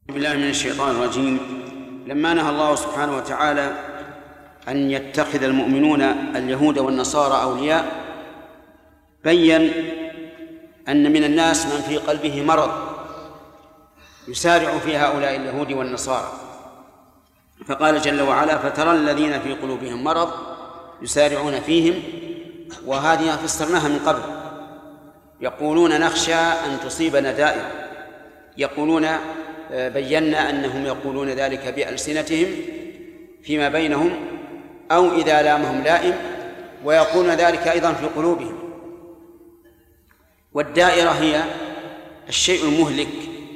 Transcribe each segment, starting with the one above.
بالله من الشيطان الرجيم. لما نهى الله سبحانه وتعالى أن يتخذ المؤمنون اليهود والنصارى أولياء، بين أن من الناس من في قلبه مرض يسارع في هؤلاء اليهود والنصارى، فقال جل وعلا: فترى الذين في قلوبهم مرض يسارعون فيهم. وهذه فسرناها من قبل. يقولون نخشى أن تصيبنا دائرة، يقولون بينا أنهم يقولون ذلك بألسنتهم فيما بينهم أو إذا لامهم لائم، ويقولون ذلك أيضا في قلوبهم. والدائرة هي الشيء المهلك.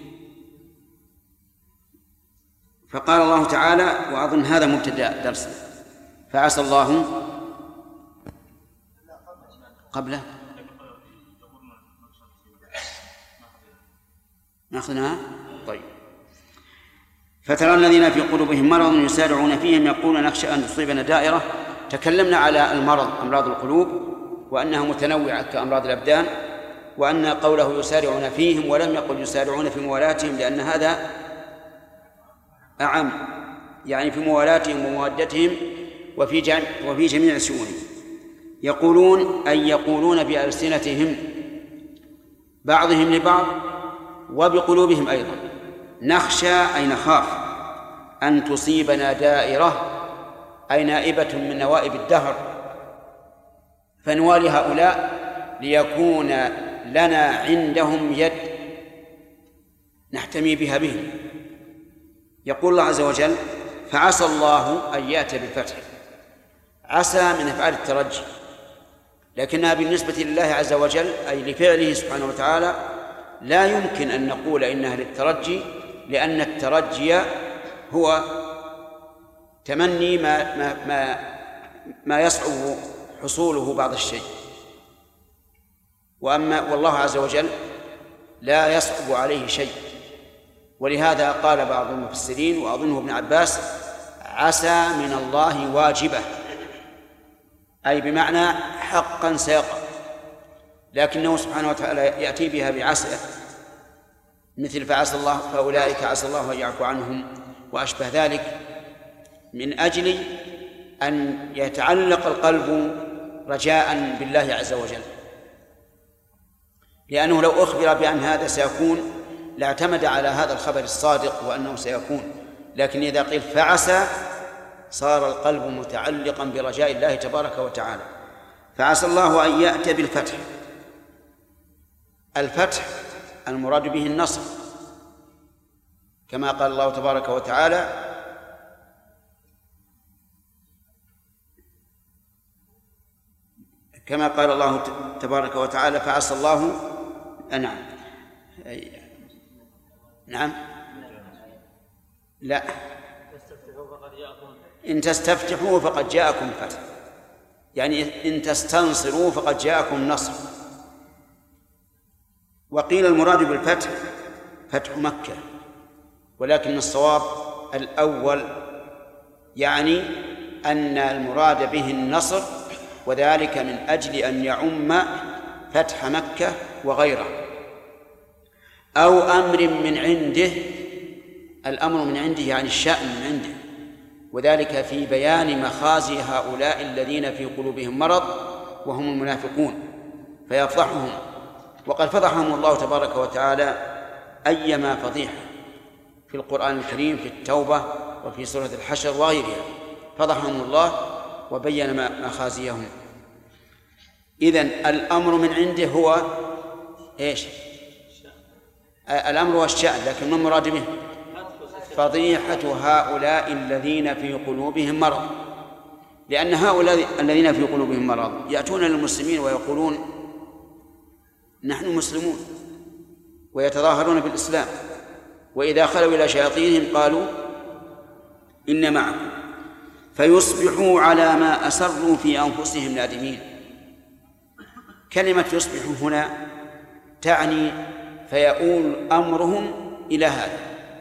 فقال الله تعالى، وأظن هذا مبتدأ درس، فعسى الله قبله نأخذها. طيب، فترى الذين في قلوبهم مرض يسارعون فيهم يقولون نخشى أن تصيبنا دائرة. تكلمنا على المرض، أمراض القلوب، وأنها متنوعة كأمراض الأبدان، وأن قوله يسارعون فيهم ولم يقل يسارعون في موالاتهم، لأن هذا أعم، يعني في موالاتهم ومودتهم وفي جميع شؤونهم. يقولون أي يقولون بألسنتهم بعضهم لبعض وبقلوبهم أيضا، نخشى أي نخاف أن تصيبنا دائرة أي نائبة من نوائب الدهر، فنوالي هؤلاء ليكون لنا عندهم يد نحتمي بها بهم. يقول الله عز وجل: فعسى الله أن يأتي بالفتح. عسى من أفعال الترجي، لكنها بالنسبة لله عز وجل أي لفعله سبحانه وتعالى لا يمكن أن نقول إنها للترجي، لأن الترجي هو تمني ما يصعب حصوله بعض الشيء، والله عز وجل لا يصعب عليه شيء. ولهذا قال بعض المفسرين وأظنه ابن عباس: عسى من الله واجبة، أي بمعنى حقا سيقع، لكنه سبحانه وتعالى يأتي بها بعسى، مثل فعسى الله فأولئك عسى الله أن يعفو عنهم وأشبه ذلك، من أجل أن يتعلق القلب رجاء بالله عز وجل، لأنه لو أخبر بأن هذا سيكون لاعتمد على هذا الخبر الصادق وأنه سيكون، لكن إذا قيل فعسى صار القلب متعلقا برجاء الله تبارك وتعالى. فعسى الله أن يأتي بالفتح. الفتح المراد به النصر، كما قال الله تبارك وتعالى: كما قال الله تبارك وتعالى: فعسى الله نعم لا إن تستفتحوا فقد جاءكم فتح، يعني إن تستنصروا فقد جاءكم نصر. وقيل المراد بالفتح فتح مكة، ولكن الصواب الأول، يعني أن المراد به النصر، وذلك من أجل أن يعم فتح مكة وغيره، أو أمر من عنده. الأمر من عنده يعني الشأن من عنده، وذلك في بيان مخازي هؤلاء الذين في قلوبهم مرض وهم المنافقون، فيفضحهم. وقد فضحهم الله تبارك وتعالى أيما فضيحة في القرآن الكريم، في التوبة وفي سورة الحشر وغيرها، فضحهم الله وبين مخازيهم. إذن الأمر من عنده هو إيش؟ الأمر هو الشأن، لكن ما المراد به؟ فضيحة هؤلاء الذين في قلوبهم مرض، لأن هؤلاء الذين في قلوبهم مرض يأتون للمسلمين ويقولون نحن مسلمون، ويتظاهرون بالإسلام، وإذا خلوا إلى شياطينهم قالوا إن معكم، فيصبحوا على ما أسروا في أنفسهم نادمين. كلمة يصبحوا هنا تعني فيؤول أمرهم إلى هذا،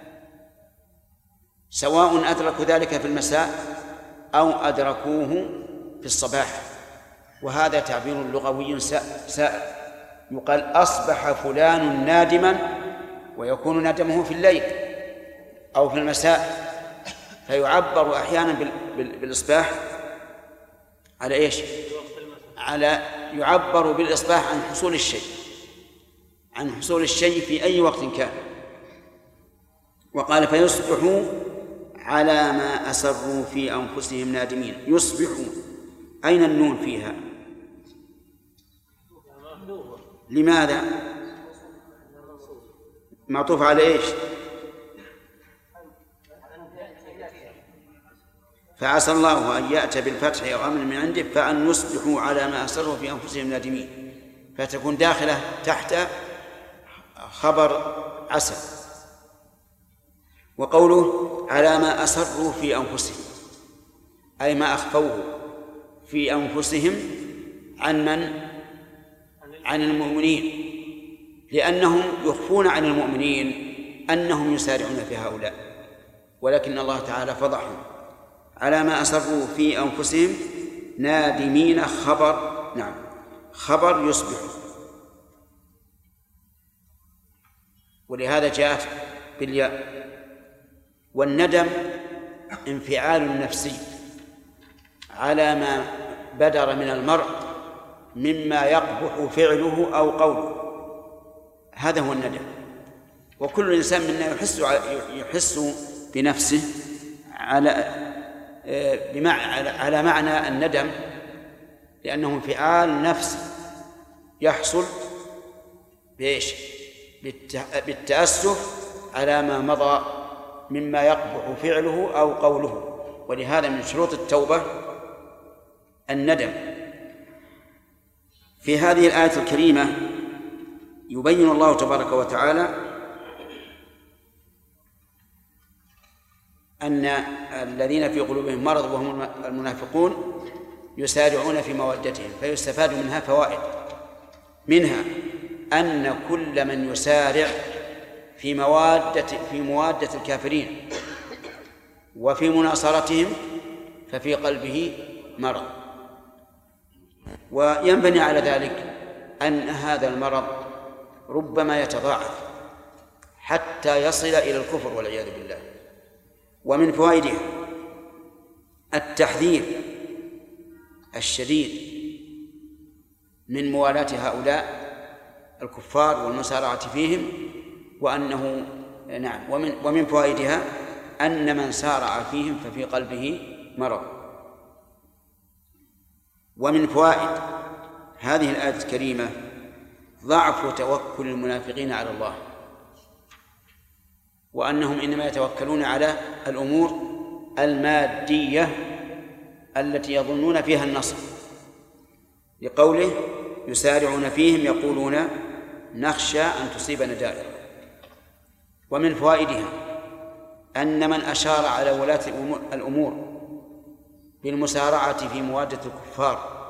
سواء أدركوا ذلك في المساء أو أدركوه في الصباح، وهذا تعبير لغوي سائر. يقال أصبح فلان نادما، ويكون ندمه في الليل، أو في المساء، فيعبر أحيانا بالإصباح على إيش؟ يعبر بالإصباح عن حصول الشيء في أي وقت كان. وقال فيصبحوا على ما أسروا في أنفسهم نادمين. يصبحوا، أين النون فيها؟ لماذا؟ معطوف على إيش؟ فعسى الله أن يأتي بالفتح أو أمر من عنده فأن يصبحوا على ما أسروا في أنفسهم نادمين، فتكون داخلة تحت خبر عسى. وقوله على ما أسروا في أنفسهم أي ما أخفوه في أنفسهم عن من؟ عن المؤمنين، لأنهم يخفون عن المؤمنين أنهم يسارعون في هؤلاء، ولكن الله تعالى فضحهم. على ما أسروا في أنفسهم نادمين، خبر يصبح، ولهذا جاءت بالياء. والندم انفعال نفسي على ما بدر من المرء مما يقبح فعله أو قوله، هذا هو الندم. وكل إنسان منا يحس بنفسه على معنى الندم، لأنه انفعال نفسي يحصل بإيش؟ بالتأسف على ما مضى مما يقبح فعله أو قوله. ولهذا من شروط التوبة الندم. في هذه الآية الكريمة يبين الله تبارك وتعالى أن الذين في قلوبهم مرض وهم المنافقون يسارعون في مودتهم، فيستفاد منها فوائد. منها أن كل من يسارع في موادة الكافرين وفي مناصرتهم ففي قلبه مرض. وينبني على ذلك أن هذا المرض ربما يتضاعف حتى يصل إلى الكفر والعياذ بالله. ومن فوائدها التحذير الشديد من موالاة هؤلاء الكفار والمسارعة فيهم، وأنه ومن فوائدها أن من سارع فيهم ففي قلبه مرض. ومن فوائد هذه الآية الكريمة ضعف توكل المنافقين على الله، وأنهم إنما يتوكلون على الأمور المادية التي يظنون فيها النصر، لقوله يسارعون فيهم يقولون نخشى أن تصيبنا دائرة. ومن فوائدها أن من أشار على ولاة الأمور بالمسارعة في موادة الكفار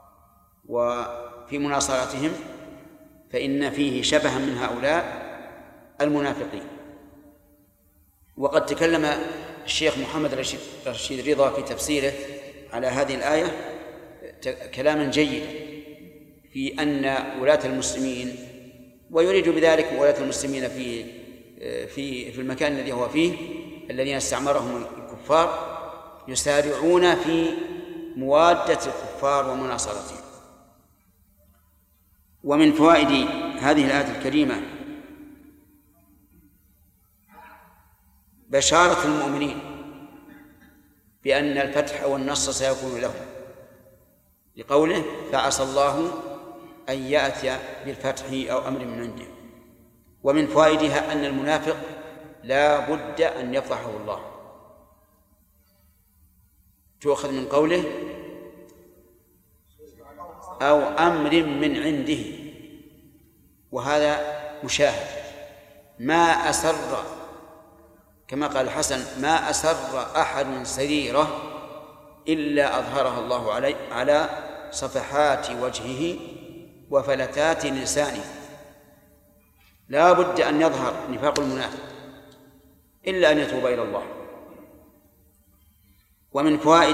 وفي مناصرتهم فإن فيه شبها من هؤلاء المنافقين. وقد تكلم الشيخ محمد رشيد رضا في تفسيره على هذه الآية كلاما جيدا في أن ولاة المسلمين، ويريد بذلك ولاة المسلمين في المكان الذي هو فيه الذين استعمرهم الكفار، يسارعون في موادة الكفار ومناصرتهم. ومن فوائد هذه الآية الكريمة بشارة المؤمنين بأن الفتح والنصر سيكون لهم، لقوله فعسى الله أن يأتي بالفتح أو أمر من عنده. ومن فوائدها أن المنافق لا بد أن يفضحه الله، تؤخذ من قوله أو أمر من عنده، وهذا مشاهد. ما أسر، كما قال الحسن ما أسر أحد سريرة إلا أظهرها الله على صفحات وجهه وفلتات لسانه. لا بد أن يظهر نفاق المنافق إلا أن يتوب إلى الله. ومن فوائد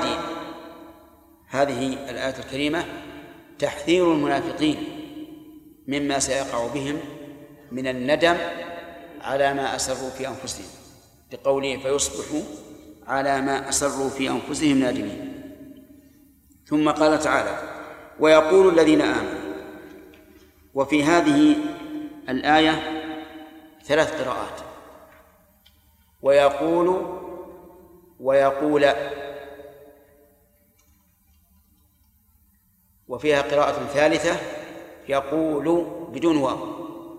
هذه الآية الكريمة تحذير المنافقين مما سيقع بهم من الندم على ما أسروا في أنفسهم، لقوله فيصبحوا على ما أسروا في أنفسهم نادمين. ثم قال تعالى ويقول الذين آمنوا. وفي هذه الآية 3 قراءات: ويقول ويقول، وفيها قراءة ثالثة يقول بدون واو،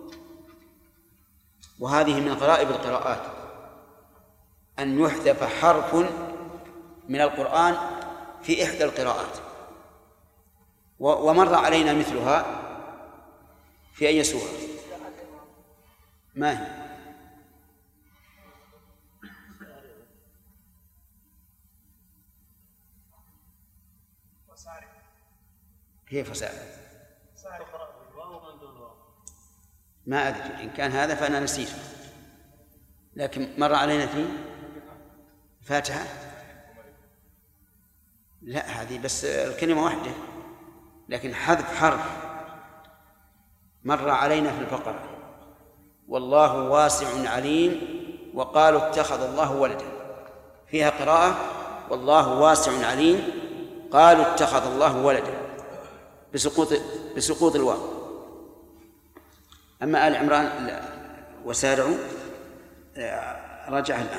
وهذه من غرائب القراءات أن يحذف حرف من القرآن في إحدى القراءات. ومر علينا مثلها في أي سورة؟ ما هي؟ كيف سارع؟ ما أدري، إن كان هذا فأنا نسيت، لكن مر علينا في فاتحة. لا، هذه بس الكلمة واحدة، لكن حذف حرف مر علينا في البقرة: والله واسع عليم، وقالوا اتخذ الله ولدا. فيها قراءة والله واسع عليم قالوا اتخذ الله ولدا بسقوط الواو. أما آل عمران وسارعوا راجعها الآن.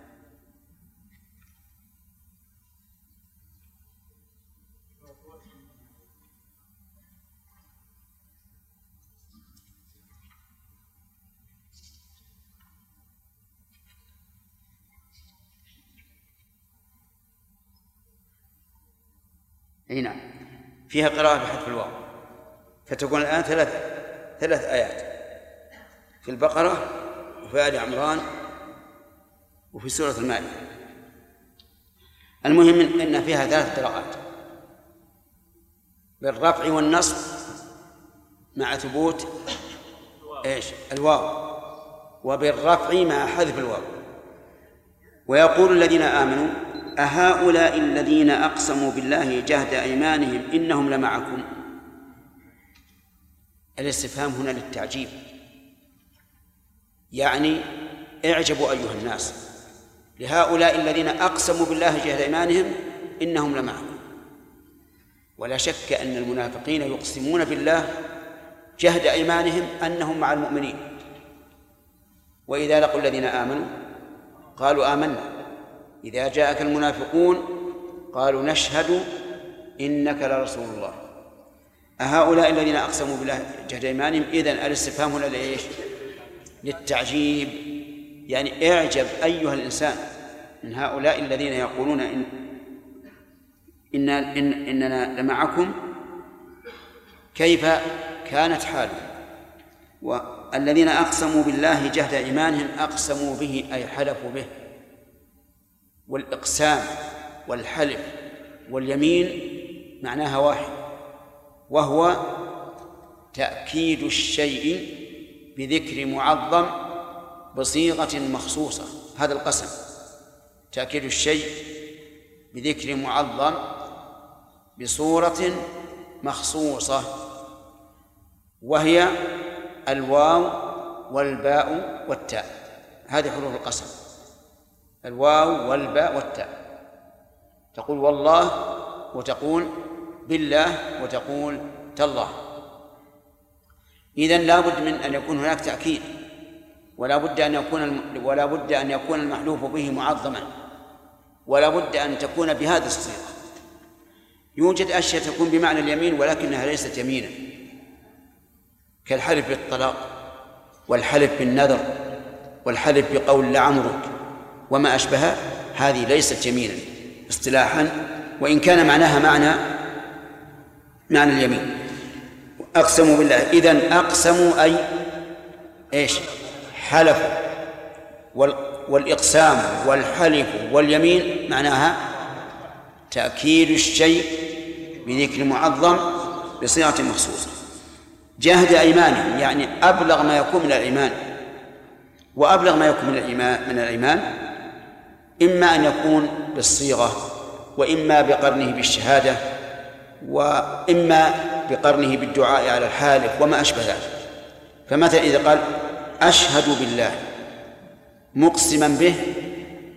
أي نعم، فيها قراءة بحذف الواو، فتكون الآن 3 آيات في البقرة وفي آل عمران وفي سورة المائدة. المهم أن فيها 3 قراءات بالرفع والنصب مع ثبوت الواو، وبالرفع مع حذف الواو. ويقول الذين آمنوا أهؤلاء الذين أقسموا بالله جهد أيمانهم إنهم لمعكم. الاستفهام هنا للتعجيب، يعني اعجبوا أيها الناس لهؤلاء الذين أقسموا بالله جهد أيمانهم إنهم لمعكم. ولا شك أن المنافقين يقسمون بالله جهد أيمانهم أنهم مع المؤمنين، وإذا لقوا الذين آمنوا قالوا آمنا، إذا جاءك المنافقون قالوا نشهد إنك لرسول الله. أهؤلاء الذين أقسموا بالله جهد أيمانهم، إذن الاستفهام هنا لإيش؟ للتعجيب، يعني اعجب أيها الإنسان من هؤلاء الذين يقولون إننا لمعكم، كيف كانت حالهم. والذين أقسموا بالله جهد أيمانهم أقسموا به أي حلفوا به. والإقسام والحلف واليمين معناها واحد، وهو تأكيد الشيء بذكر معظم بصيغة مخصوصة. هذا القسم تأكيد الشيء بذكر معظم بصورة مخصوصة، وهي الواو والباء والتاء. هذه حروف القسم: الواو والباء والتاء. تقول والله، وتقول بالله، وتقول تالله. إذن لا بد من أن يكون هناك تأكيد، ولا بد أن يكون المحلوف به معظما، ولا بد أن تكون بهذه الصيغة. يوجد أشياء تكون بمعنى اليمين ولكنها ليست يمينا، كالحلف بالطلاق، والحلف بالنذر، والحلف بقول لعمرك وما أشبه. هذه ليست يمينا اصطلاحا، وإن كان معناها معنى اليمين. أقسموا بالله، إذن أقسموا أي إيش؟ حلفوا. والإقسام والحلف واليمين معناها تأكيد الشيء بذكر معظم بصيغة مخصوصة. جهد أيمانهم يعني أبلغ ما يكون من الإيمان، وأبلغ ما يكون من الإيمان إما أن يكون بالصيغة، وإما بقرنه بالشهادة، وإما بقرنه بالدعاء على الحالف وما أشبه ذلك. فمثلا إذا قال أشهد بالله مقسما به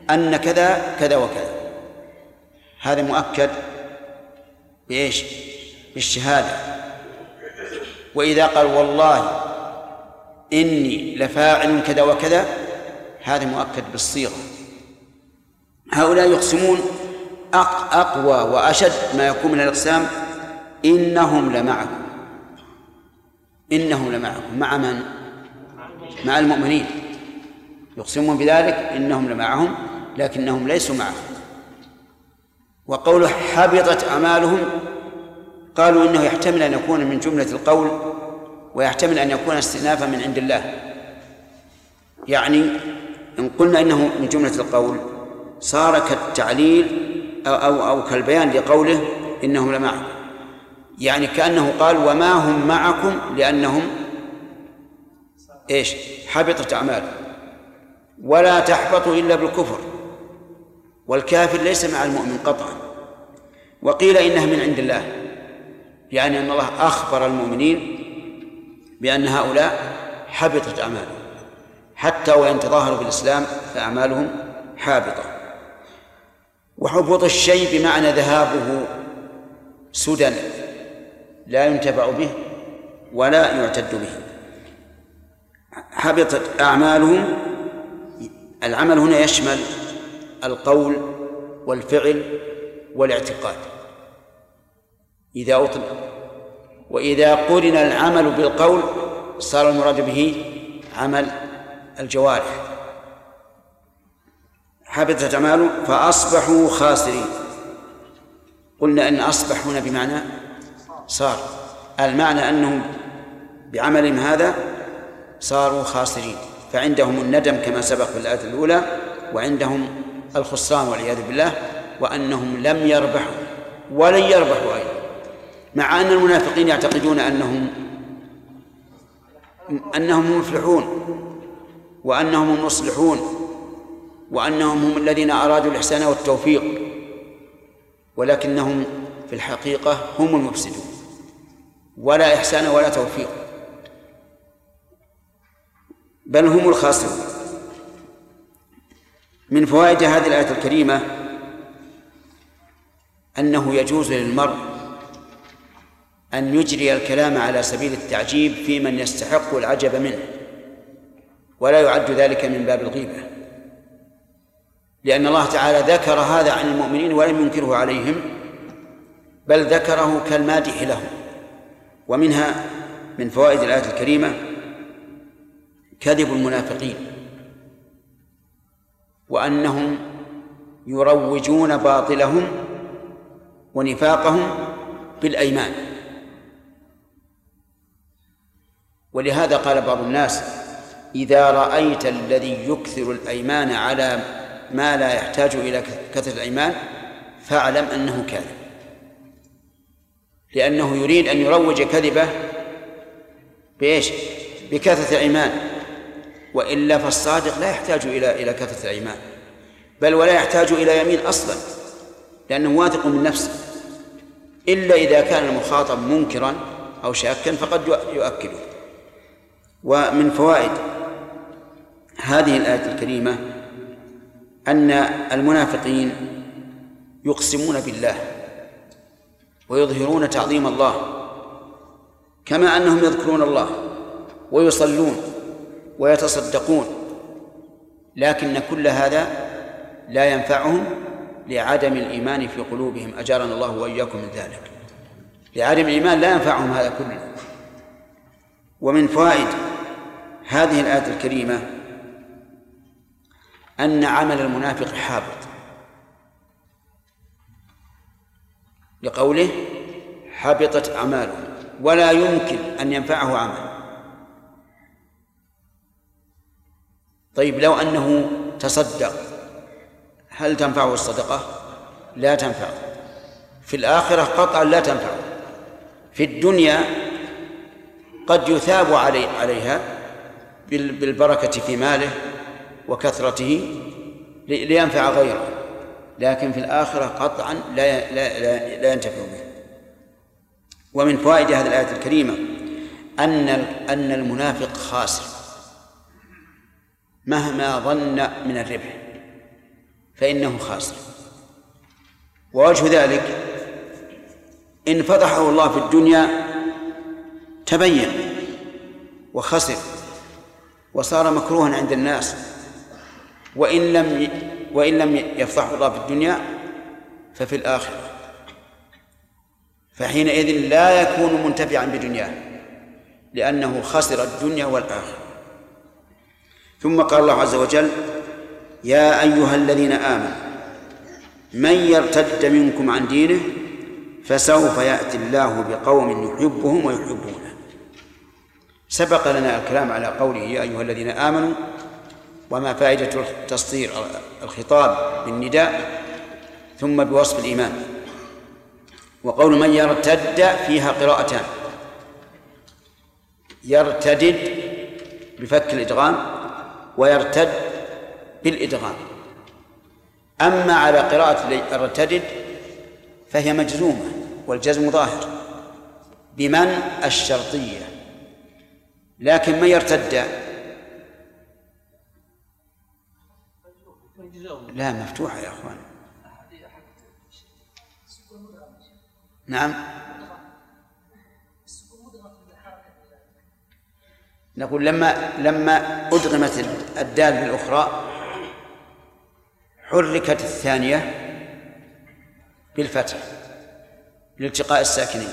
أن كذا كذا وكذا، هذا مؤكد بإيش؟ بالشهادة. وإذا قال والله إني لفاعل كذا وكذا، هذا مؤكد بالصيغة. هؤلاء يقسمون أقوى وأشد ما يكون من الإقسام: إنهم لمعكم. إنهم لمعكم، مع من؟ مع المؤمنين، يقسمون بذلك إنهم لمعهم لكنهم ليسوا معهم. وقوله حبطت أعمالهم، قالوا إنه يحتمل أن يكون من جملة القول ويحتمل أن يكون استئنافا من عند الله. يعني إن قلنا إنه من جملة القول صار كالتعليل أو كالبيان لقوله إنهم لمعكم، يعني كأنه قال وما هم معكم لأنهم إيش؟ حبطت أعمالهم. ولا تحبط إلا بالكفر، والكافر ليس مع المؤمن قطعا. وقيل إنها من عند الله، يعني أن الله أخبر المؤمنين بأن هؤلاء حبطت أعمالهم، حتى وإن تظاهروا بالإسلام فأعمالهم حابطة. وحبوط الشيء بمعنى ذهابه سدى لا ينتفع به ولا يعتد به. حبطت أعمالهم، العمل هنا يشمل القول والفعل والاعتقاد إذا أطلق. وإذا قرن العمل بالقول صار المراد به عمل الجوارح. حبطت أعمالهم فأصبحوا خاسرين. قلنا أن أصبح هنا بمعنى صار، المعنى أنهم بعملهم هذا صاروا خاسرين، فعندهم الندم كما سبق في الآية الأولى، وعندهم الخسران والعياذ بالله، وأنهم لم يربحوا ولن يربحوا أيضا. مع أن المنافقين يعتقدون أنهم مفلحون وأنهم المصلحون وأنهم هم الذين أرادوا الإحسان والتوفيق، ولكنهم في الحقيقة هم المفسدون، ولا إحسان ولا توفيق، بل هم الخاسرون. من فوائد هذه الآية الكريمة أنه يجوز للمرء أن يجري الكلام على سبيل التعجيب في من يستحق العجب منه، ولا يعد ذلك من باب الغيبة، لأن الله تعالى ذكر هذا عن المؤمنين ولم ينكره عليهم، بل ذكره كالمادح لهم. ومنها من فوائد الآية الكريمة كذب المنافقين، وأنهم يروجون باطلهم ونفاقهم بالأيمان. ولهذا قال بعض الناس: إذا رأيت الذي يكثر الأيمان على ما لا يحتاج إلى كثرة الأيمان فاعلم أنه كاذب، لأنه يريد أن يروج كذبه بإيش؟ بكثرة الأيمان، وإلا فالصادق لا يحتاج إلى كثرة الأيمان، بل ولا يحتاج إلى يمين أصلا، لأنه واثق من نفسه، إلا إذا كان المخاطب منكرا أو شاكا فقد يؤكده. ومن فوائد هذه الآية الكريمة أن المنافقين يقسمون بالله ويظهرون تعظيم الله، كما أنهم يذكرون الله ويصلون ويتصدقون، لكن كل هذا لا ينفعهم لعدم الإيمان في قلوبهم، أجارنا الله وإياكم من ذلك. لعدم الإيمان لا ينفعهم هذا كله. ومن فوائد هذه الآية الكريمة أن عمل المنافق حابط، لقوله حبطت أعماله، ولا يمكن أن ينفعه عمل. طيب لو أنه تصدق هل تنفعه الصدقة؟ لا تنفع. في الآخرة قطعا لا تنفع. في الدنيا قد يثاب عليها بالبركة في ماله وكثرته لينفع غيره، لكن في الآخرة قطعا لا ينتفع به. ومن فوائد هذه الآية الكريمة أن المنافق خاسر مهما ظن من الربح، فإنه خاسر. ووجه ذلك إن فضحه الله في الدنيا تبين وخسر وصار مكروها عند الناس، وإن لم يفضحه الله في الدنيا ففي الآخرة، فحينئذ لا يكون منتفعا بدنياه لأنه خسر الدنيا والآخرة. ثم قال الله عز وجل: يا أيها الذين آمنوا من يرتد منكم عن دينه فسوف يأتي الله بقوم يحبهم ويحبونه. سبق لنا الكلام على قوله يا أيها الذين آمنوا وما فائدة تصدير الخطاب بالنداء ثم بوصف الإيمان. وقول من يرتد فيها قراءتان: يرتدد بفك الإدغام ويرتد بالإدغام. أما على قراءة يرتدد فهي مجزومة والجزم ظاهر بمن الشرطية، لكن من يرتد لا مفتوحة يا أخوان. نعم، نقول لما أدغمت الدال بالأخرى حركت الثانية بالفتح لالتقاء الساكنين.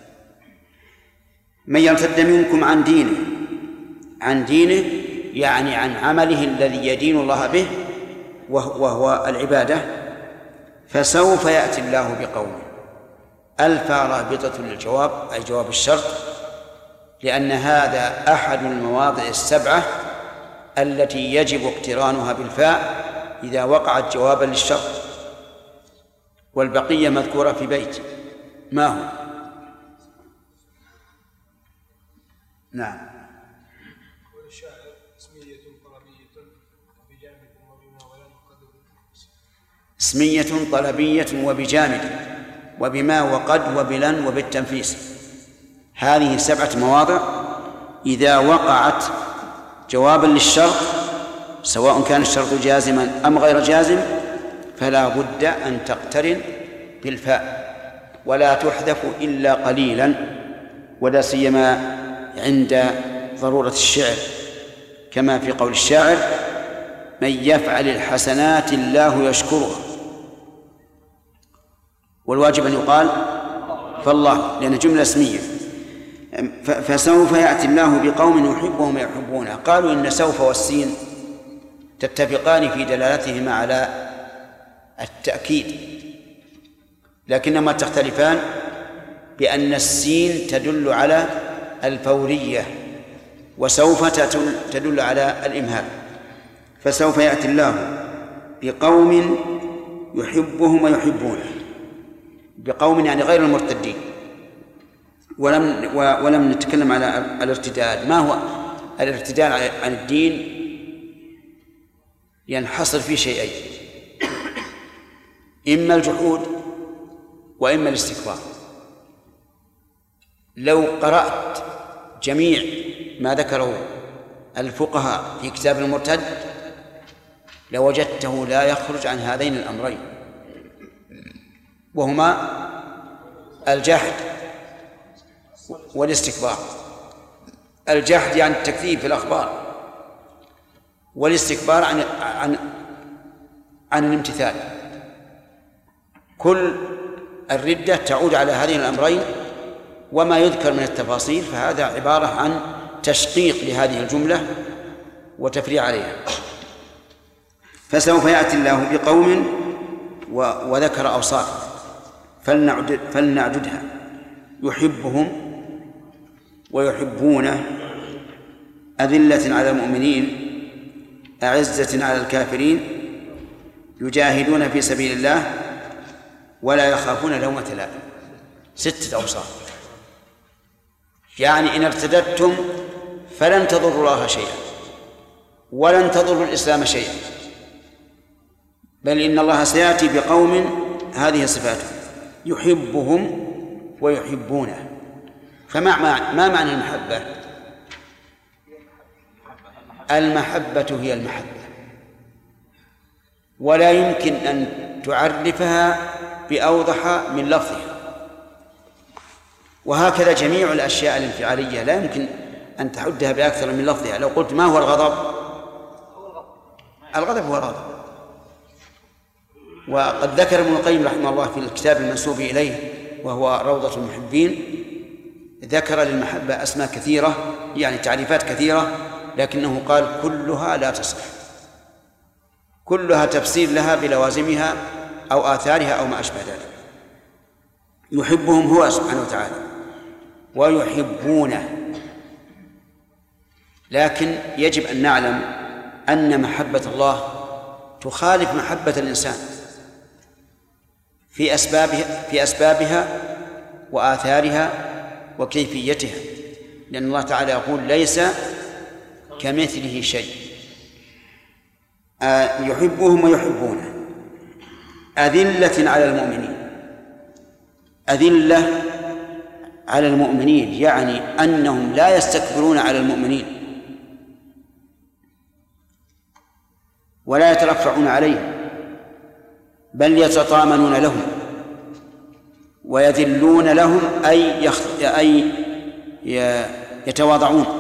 من يرتد منكم عن دينه يعني عن عمله الذي يدين الله به وهو العبادة، فسوف يأتي الله بقوم. ألف رابطة للجواب أي جواب الشرط، لأن هذا أحد المواضع السبعة التي يجب اقترانها بالفاء إذا وقعت جوابا للشرط، والبقية مذكورة في بيت. ما هو؟ نعم. اسمية طلبية وبجامد وبما وقد وبلن وبالتنفيس. هذه 7 مواضع إذا وقعت جوابا للشرط سواء كان الشرط جازما أم غير جازم فلا بد أن تقترن بالفاء ولا تحذف إلا قليلا، ولا سيما عند ضرورة الشعر، كما في قول الشاعر: من يفعل الحسنات الله يشكرها. والواجب أن يقال فالله، لأن جملة اسمية. فسوف يأتي الله بقوم يحبهم ويحبونه. قالوا إن سوف والسين تتفقان في دلالتهما على التأكيد، لكنما تختلفان بأن السين تدل على الفورية وسوف تدل على الإمهال. فسوف يأتي الله بقوم يحبهم ويحبونه. بقوم يعني غير المرتدين. ولم نتكلم على الارتداد. ما هو الارتداد عن الدين؟ ينحصر في شيئين: إما الجحود وإما الاستكبار. لو قرأت جميع ما ذكره الفقهاء في كتاب المرتد لوجدته لا يخرج عن هذين الأمرين، وهما الجحد والاستكبار. الجحد يعني التكذيب في الأخبار، والاستكبار عن الامتثال. كل الردة تعود على هذين الأمرين، وما يذكر من التفاصيل فهذا عبارة عن تشقيق لهذه الجملة وتفريع عليها. فسوف يأتي الله بقوم وذكر أوصافه فلنعددها: يحبهم ويحبونه، أذلة على المؤمنين أعزة على الكافرين، يجاهدون في سبيل الله ولا يخافون لومة لائم. 6 أوصاف. يعني إن ارتدتم فلن تضروا الله شيئا ولن تضروا الإسلام شيئا، بل إن الله سيأتي بقوم هذه صفاته: يحبهم ويحبونه. ما معنى المحبة؟ المحبة هي المحبة، ولا يمكن أن تعرفها بأوضح من لفظها. وهكذا جميع الأشياء الانفعالية لا يمكن أن تحدها بأكثر من لفظها. لو قلت ما هو الغضب؟ الغضب هو الغضب. وقد ذكر ابن القيم رحمه الله في الكتاب المنسوب إليه وهو روضة المحبين، ذكر للمحبة أسماء كثيرة، يعني تعريفات كثيرة، لكنه قال كلها لا تصح، كلها تفسير لها بلوازمها أو آثارها أو ما أشبه ذلك. يحبهم هو سبحانه وتعالى ويحبونه، لكن يجب أن نعلم أن محبة الله تخالف محبة الإنسان في أسبابها وآثارها وكيفيتها، لأن الله تعالى يقول ليس كمثله شيء. يحبهم ويحبونه. أذلة على المؤمنين. أذلة على المؤمنين يعني أنهم لا يستكبرون على المؤمنين ولا يترفعون عليهم، بل يتطامنون لهم ويذلون لهم، أي يتواضعون،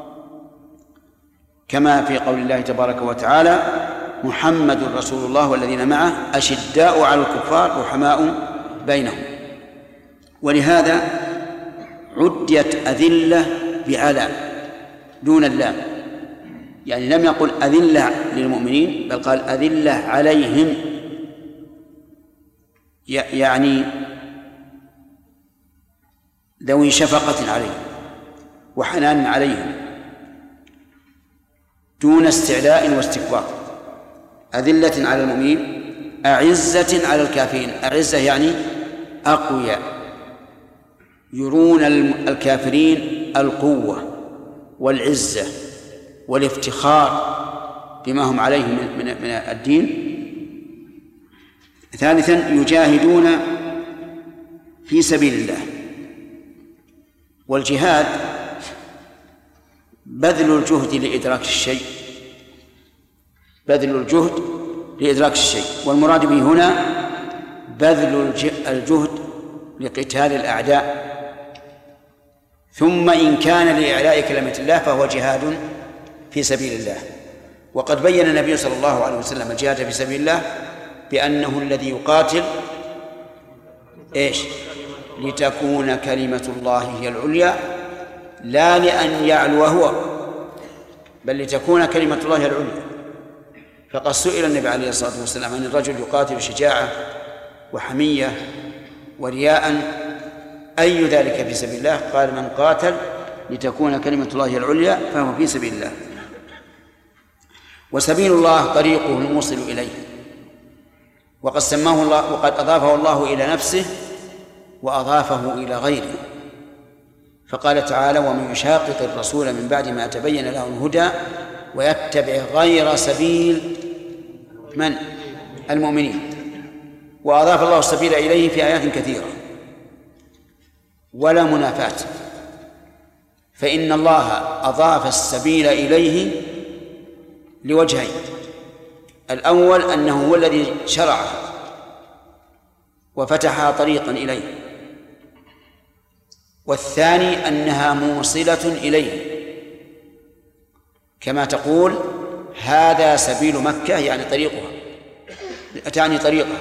كما في قول الله تبارك وتعالى محمد رسول الله والذين معه أشداء على الكفار رحماء بينهم. ولهذا عديت أذلة بعلى دون اللام، يعني لم يقل أذلة للمؤمنين بل قال أذلة عليهم، يعني ذوي شفقة عليهم وحنان عليهم دون استعلاء واستكبار. أذلة على المؤمنين أعزة على الكافرين. أعزة يعني أقوياء، يرون الكافرين القوة والعزة والافتخار بما هم عليه من الدين. ثالثا يجاهدون في سبيل الله. والجهاد بذل الجهد لإدراك الشيء، بذل الجهد لإدراك الشيء، والمراد به هنا بذل الجهد لقتال الأعداء. ثم إن كان لإعلاء كلمة الله فهو جهاد في سبيل الله. وقد بين النبي صلى الله عليه وسلم الجهاد في سبيل الله بأنه الذي يقاتل لتكون كلمة الله هي العليا، لا لأن يعلو هو، بل لتكون كلمة الله هي العليا. فقد سئل النبي عليه الصلاة والسلام عن الرجل يقاتل شجاعة وحمية ورياء أي ذلك في سبيل الله؟ قال من قاتل لتكون كلمة الله هي العليا فهو في سبيل الله. وسبيل الله طريقه الموصل إليه، وقد سماه الله وقد أضافه الله إلى نفسه وأضافه إلى غيره، فقال تعالى ومن يشاقق الرسول من بعد ما تبين له الهدى ويتبع غير سبيل من؟ المؤمنين. وأضاف الله السبيل إليه في آيات كثيرة ولا منافاة، فإن الله أضاف السبيل إليه لوجهين: الأول أنه هو الذي شرعها وفتحها طريقا إليه، والثاني أنها موصلة إليه، كما تقول هذا سبيل مكة يعني طريقها، تعني طريقها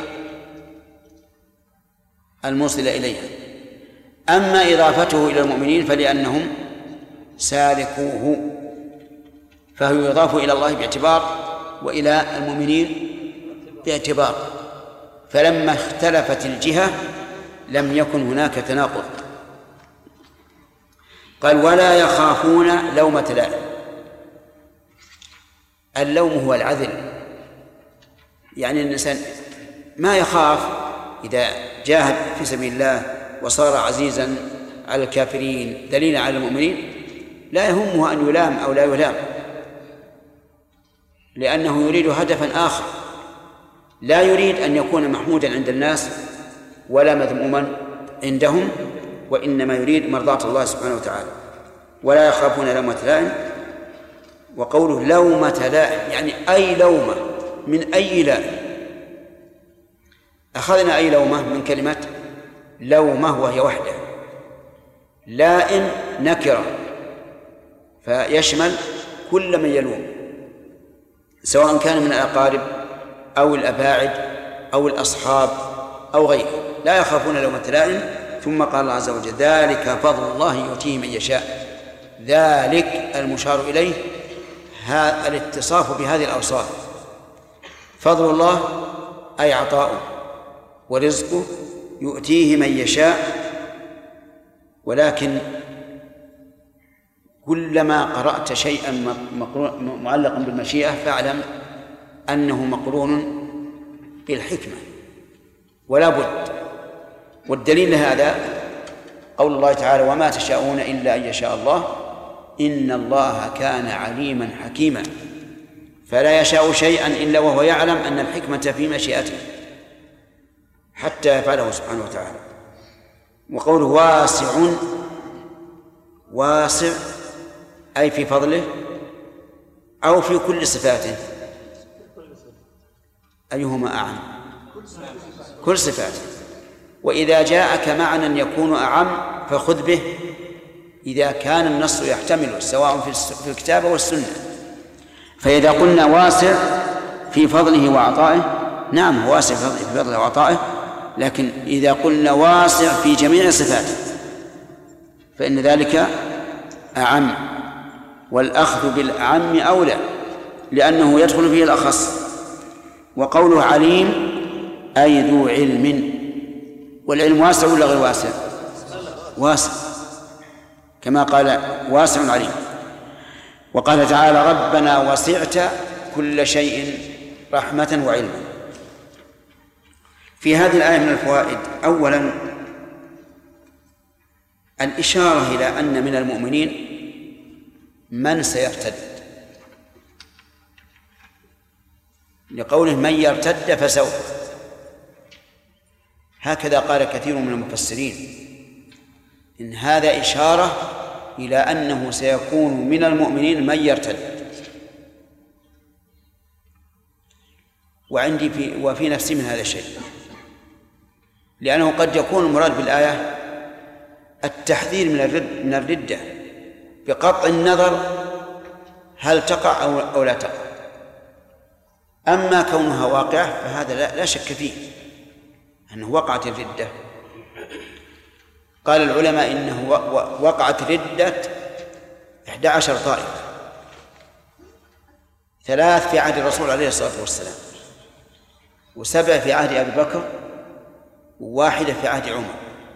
الموصل إليها. أما إضافته إلى المؤمنين فلأنهم سالكوه، فهو يضاف إلى الله باعتبار وإلى المؤمنين باعتبار، فلما اختلفت الجهة لم يكن هناك تناقض. قال ولا يخافون لومة لائم. اللوم هو العذل، يعني الإنسان ما يخاف إذا جاهد في سبيل الله وصار عزيزا على الكافرين دليلا على المؤمنين لا يهمه أن يلام أو لا يلام، لأنه يريد هدفا آخر، لا يريد أن يكون محمودا عند الناس ولا مذموما عندهم، وإنما يريد مرضاة الله سبحانه وتعالى. ولا يخافون لومة لائم. وقوله لومة لائم يعني أي لومة من أي لائم، أخذنا أي لومة من كلمة لومة وهي وحده. لائم نكرة فيشمل كل من يلوم، سواء كان من الأقارب أو الأباعد أو الأصحاب أو غيره، لا يخافون لومة لائم. ثم قال الله عز وجل: ذلك فضل الله يؤتيه من يشاء. ذلك المشار إليه الاتصاف بهذه الأوصاف. فضل الله أي عطاؤه ورزقه يؤتيه من يشاء، ولكن كلما قرأت شيئا معلقا بالمشيئة فاعلم أنه مقرون بالحكمة ولا بد. والدليل لهذا قول الله تعالى: وما تشاءون إلا أن يشاء الله إن الله كان عليما حكيما. فلا يشاء شيئا إلا وهو يعلم أن الحكمة في مشيئته حتى يفعله سبحانه وتعالى. وقوله واسع، واسع أي في فضله أو في كل صفاته. أيهما أعم؟ كل صفاته. وإذا جاءك معنى يكون أعم فخذ به إذا كان النص يحتمله، سواء في الكتاب والسنة. فإذا قلنا واسع في فضله وعطائه، نعم هو واسع في فضله وعطائه، لكن إذا قلنا واسع في جميع صفاته فإن ذلك أعم، والأخذ بالأعم أولى لأنه يدخل فيه الأخص. وقوله عليم أي ذو علم، والعلم واسع ولا غير واسع؟ واسع، كما قال واسع عليم. وقال تعالى: ربنا وسعت كل شيء رحمة وعلما. في هذه الآية من الفوائد: أولا الإشارة إلى أن من المؤمنين من سيرتد، لقوله من يرتد فسوف، هكذا قال كثير من المفسرين، إن هذا إشارة إلى أنه سيكون من المؤمنين من يرتد. وعندي وفي نفسي من هذا الشيء، لأنه قد يكون المراد بالآية التحذير من الردة بقطع النظر هل تقع أو لا تقع. أما كونها واقعة فهذا لا شك فيه أنه وقعت الردة. قال العلماء إنه وقعت ردة 11 طائفة، 3 في عهد الرسول عليه الصلاة والسلام، و7 في عهد أبي بكر، و1 في عهد عمر،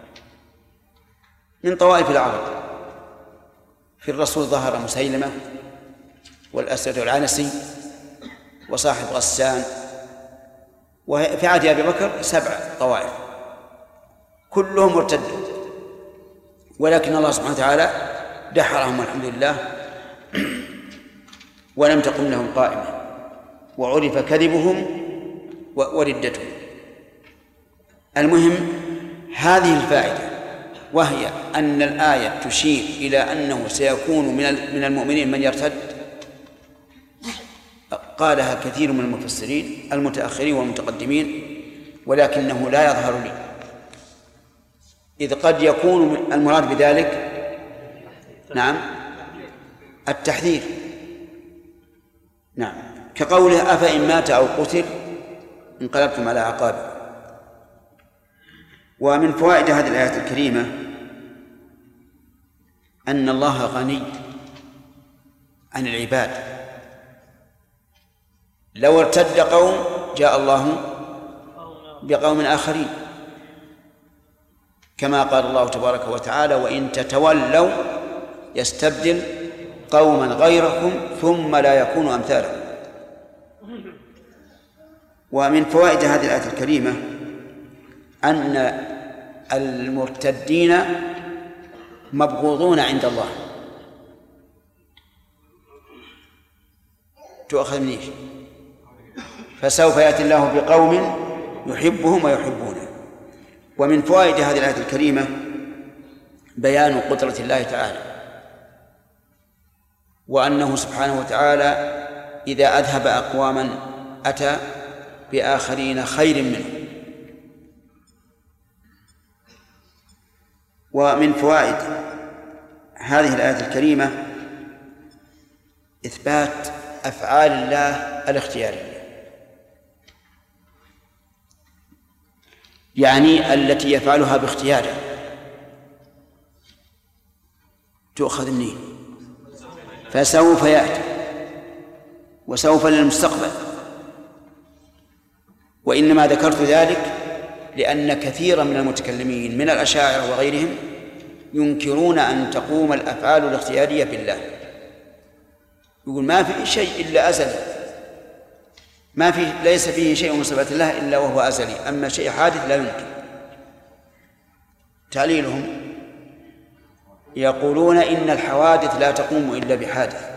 من طوائف العرب. في الرسول ظهر مسيلمة والأسود العنسي وصاحب غسان، وفي عهد أبي بكر 7 طوائف كلهم مرتدون، ولكن الله سبحانه وتعالى دحرهم والحمد لله ولم تقم لهم قائمة، وعرف كذبهم وردتهم. المهم هذه الفائدة، وهي أن الآية تشير إلى أنه سيكون من المؤمنين من يرتد، قالها كثير من المفسرين المتأخرين والمتقدمين، ولكنه لا يظهر لي، إذ قد يكون المراد بذلك نعم التحذير، نعم، كقوله أفإن مات أو قتل انقلبتم على أعقابكم. ومن فوائد هذه الآية الكريمة أن الله غني عن العباد، لو ارتد قوم جاء الله بقوم آخرين، كما قال الله تبارك وتعالى: وإن تتولوا يستبدل قوما غيركم ثم لا يكونوا أمثالكم. ومن فوائد هذه الآية الكريمة أن المرتدين مبغوضون عند الله. تؤخذ منيش، فسوف يأتي الله بقوم يحبهم ويحبونه. ومن فوائد هذه الآية الكريمة بيان قدرة الله تعالى، وأنه سبحانه وتعالى إذا أذهب أقواما أتى بآخرين خير منهم، ومن فوائد هذه الآية الكريمة إثبات أفعال الله الاختيارية، يعني التي يفعلها باختياره. تؤخذ منين؟ فسوف يأتي، وسوف للمستقبل. وإنما ذكرت ذلك لأن كثيرا من المتكلمين من الأشاعرة وغيرهم ينكرون أن تقوم الأفعال الاختيارية بالله. يقول ما في شيء إلا أزلي، ليس فيه شيء من صفات الله إلا وهو أزلي، أما شيء حادث لا يمكن. تعليلهم يقولون إن الحوادث لا تقوم إلا بحادث،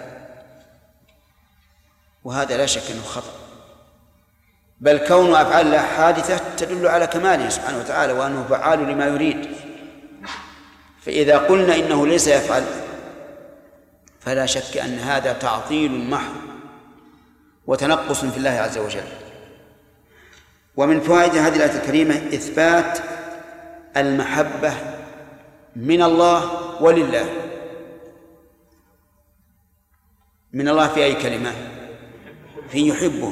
وهذا لا شك أنه خطأ، بل كون أفعال الله حادثة تدل على كماله سبحانه وتعالى وأنه فعال لما يريد. فإذا قلنا إنه ليس يفعل فلا شك أن هذا تعطيل محض وتنقص في الله عز وجل. ومن فوائد هذه الآية الكريمة إثبات المحبة من الله ولله. من الله في أي كلمة؟ في يحبه،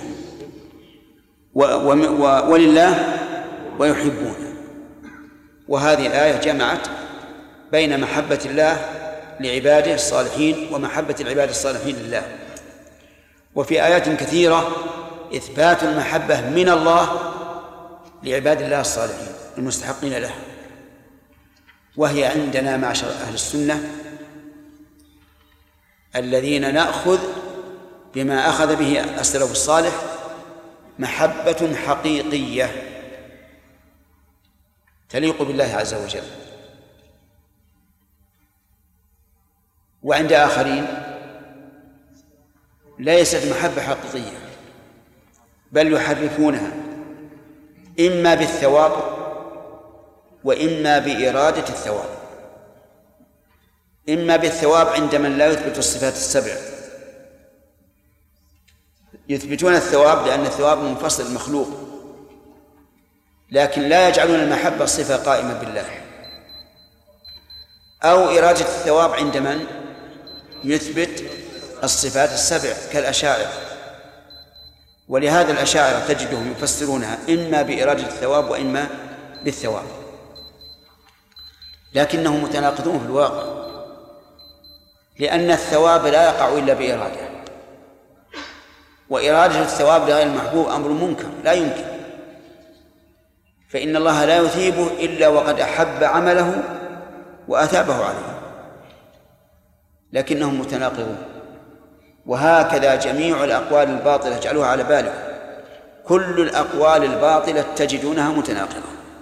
ولله ويحبونه. وهذه الآية جمعت بين محبة الله لعباده الصالحين ومحبة العباد الصالحين لله. وفي آيات كثيرة إثبات المحبة من الله لعباد الله الصالحين المستحقين له، وهي عندنا معشر أهل السنة الذين نأخذ بما أخذ به السلف الصالح محبة حقيقية تليق بالله عز وجل. وعند آخرين ليست محبة حقيقية، بل يحرفونها إما بالثواب وإما بإرادة الثواب. إما بالثواب عند من لا يثبت الصفات السبع، يثبتون الثواب لأن الثواب منفصل مخلوق، لكن لا يجعلون المحبة صفة قائمة بالله. أو إرادة الثواب عند من يثبت الصفات السبع كالأشاعرة. ولهذا الأشاعرة تجدهم يفسرونها إما بإرادة الثواب وإما بالثواب، لكنهم متناقضون في الواقع، لأن الثواب لا يقع إلا بإرادة، وإرادة الثواب لغير المحبوب أمر منكر لا يمكن، فإن الله لا يثيبه إلا وقد أحب عمله وأثابه عليه، لكنهم متناقضون. وهكذا جميع الأقوال الباطلة اجعلوها على بالك، كل الأقوال الباطلة تجدونها متناقضة.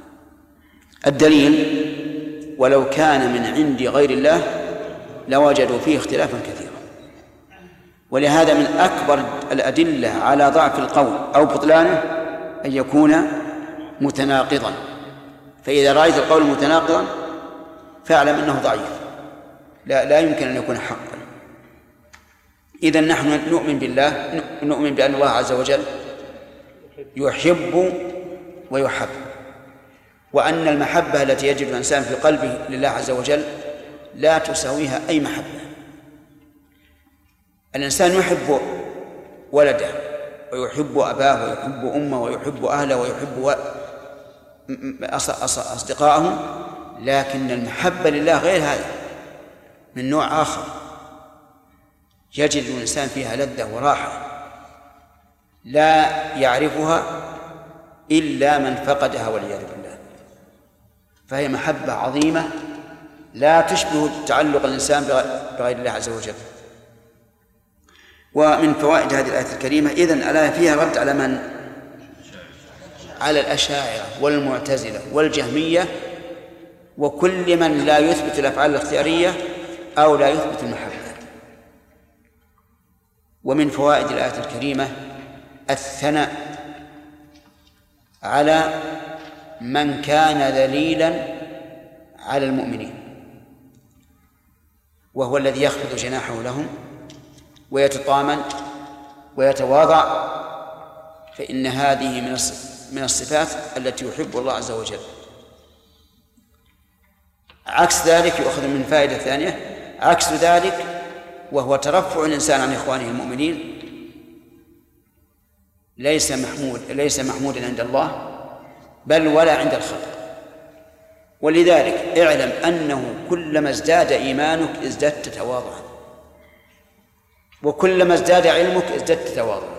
الدليل ولو كان من عند غير الله لوجدوا فيه اختلافا كثيرا. ولهذا من أكبر الأدلة على ضعف القول أو بطلانه أن يكون متناقضا. فإذا رأيت القول متناقضا فاعلم أنه ضعيف، لا يمكن أن يكون حقا. إذن نحن نؤمن بالله، نؤمن بأن الله عز وجل يحب ويحب، وأن المحبة التي يجد الإنسان في قلبه لله عز وجل لا تساويها أي محبة. الإنسان يحب ولده ويحب أباه ويحب أمه ويحب أهله ويحب أصدقائه، لكن المحبة لله غير هذا، من نوع آخر يجد الإنسان فيها لذة وراحة لا يعرفها إلا من فقدها والعياذ بالله. فهي محبة عظيمة لا تشبه تعلق الإنسان بغير الله عز وجل. ومن فوائد هذه الآية الكريمة إذن الآية فيها رد على من؟ على الأشاعرة والمعتزلة والجهمية وكل من لا يثبت الأفعال الاختيارية أو لا يثبت المحبة. ومن فوائد الآية الكريمة الثناء على من كان ذليلا على المؤمنين، وهو الذي يخفض جناحه لهم ويتطامن ويتواضع، فإن هذه من الصفات التي يحب الله عز وجل. عكس ذلك يؤخذ من فائدة ثانية، عكس ذلك وهو ترفع الإنسان عن إخوانه المؤمنين ليس محمودا عند الله بل ولا عند الخلق. ولذلك اعلم أنه كلما ازداد إيمانك ازددت تواضعا، وكلما ازداد علمك ازددت تواضعا.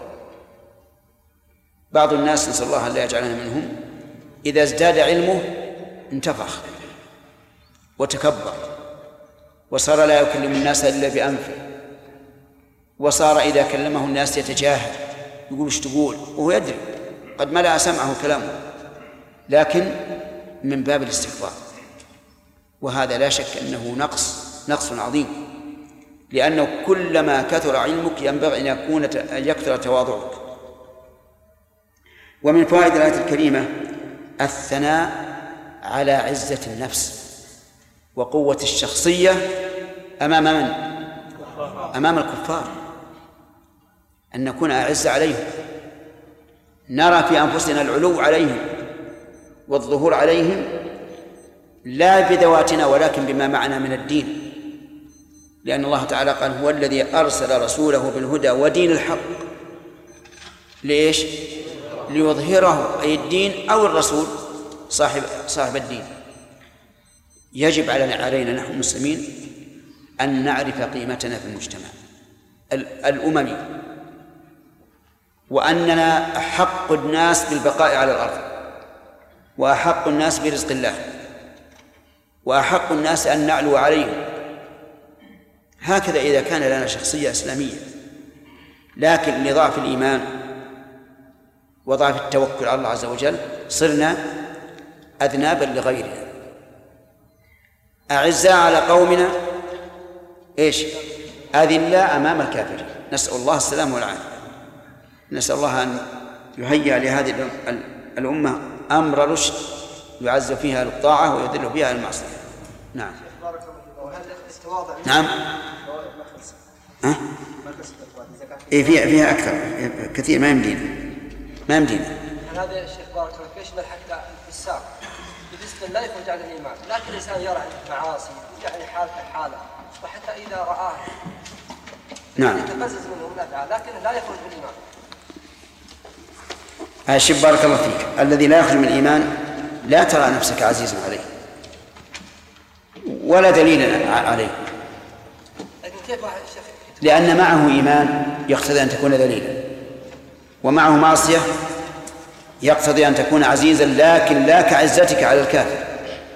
بعض الناس نسأل الله أن لا يجعلنا منهم إذا ازداد علمه انتفخ وتكبر وصار لا يكلم الناس إلا بأنفه، وصار إذا كلمه الناس يتجاهل يقول ايش تقول وهو يدري قد ملأ سمعه كلامه، لكن من باب الاستكبار. وهذا لا شك أنه نقص عظيم، لأنه كلما كثر علمك ينبغي أن يكثر تواضعك. ومن فوائد الآية الكريمة الثناء على عزة النفس وقوة الشخصية أمام من؟ أمام الكفار، أن نكون أعز عليهم، نرى في أنفسنا العلو عليهم والظهور عليهم، لا بذواتنا ولكن بما معنا من الدين، لأن الله تعالى قال هو الذي أرسل رسوله بالهدى ودين الحق. ليش؟ ليظهره، أي الدين أو الرسول صاحب الدين. يجب علينا نحن المسلمين أن نعرف قيمتنا في المجتمع الأممي، وأننا أحق الناس بالبقاء على الأرض، وأحق الناس برزق الله، وأحق الناس أن نعلو عليهم. هكذا إذا كان لنا شخصية إسلامية، لكن لضعف الإيمان وضعف التوكل على الله عز وجل صرنا أذنابا لغيرنا، أعزاء على قومنا أذلاء أمام الكافرين. نسأل الله السلامة والعافية. نسأل الله أن يهيئ لهذه الأمة أمر رشد يعز فيها الطاعة ويذل فيها المعصية. نعم. نعم. فيها أكثر كثير ما يمدينا. هذا الشيخ بارك الله فيك يشمل حتى الساق بالنسبة لا يخرج عن الإيمان، لكن الإنسان يرى معاصي يعني حالة وحتى إذا رآه نعم يتقزز منه من أفعال، لكن لا يخرج من الإيمان. الشيخ بارك الله فيك، الذي لا يخرج من الإيمان لا ترى نفسك عزيزا عليه ولا دليلا عليه، لكن كيف لأن معه إيمان يقتضي أن تكون دليلا، ومعه معصية يقتضي أن تكون عزيزا، لكن لا كعزتك على الكافر،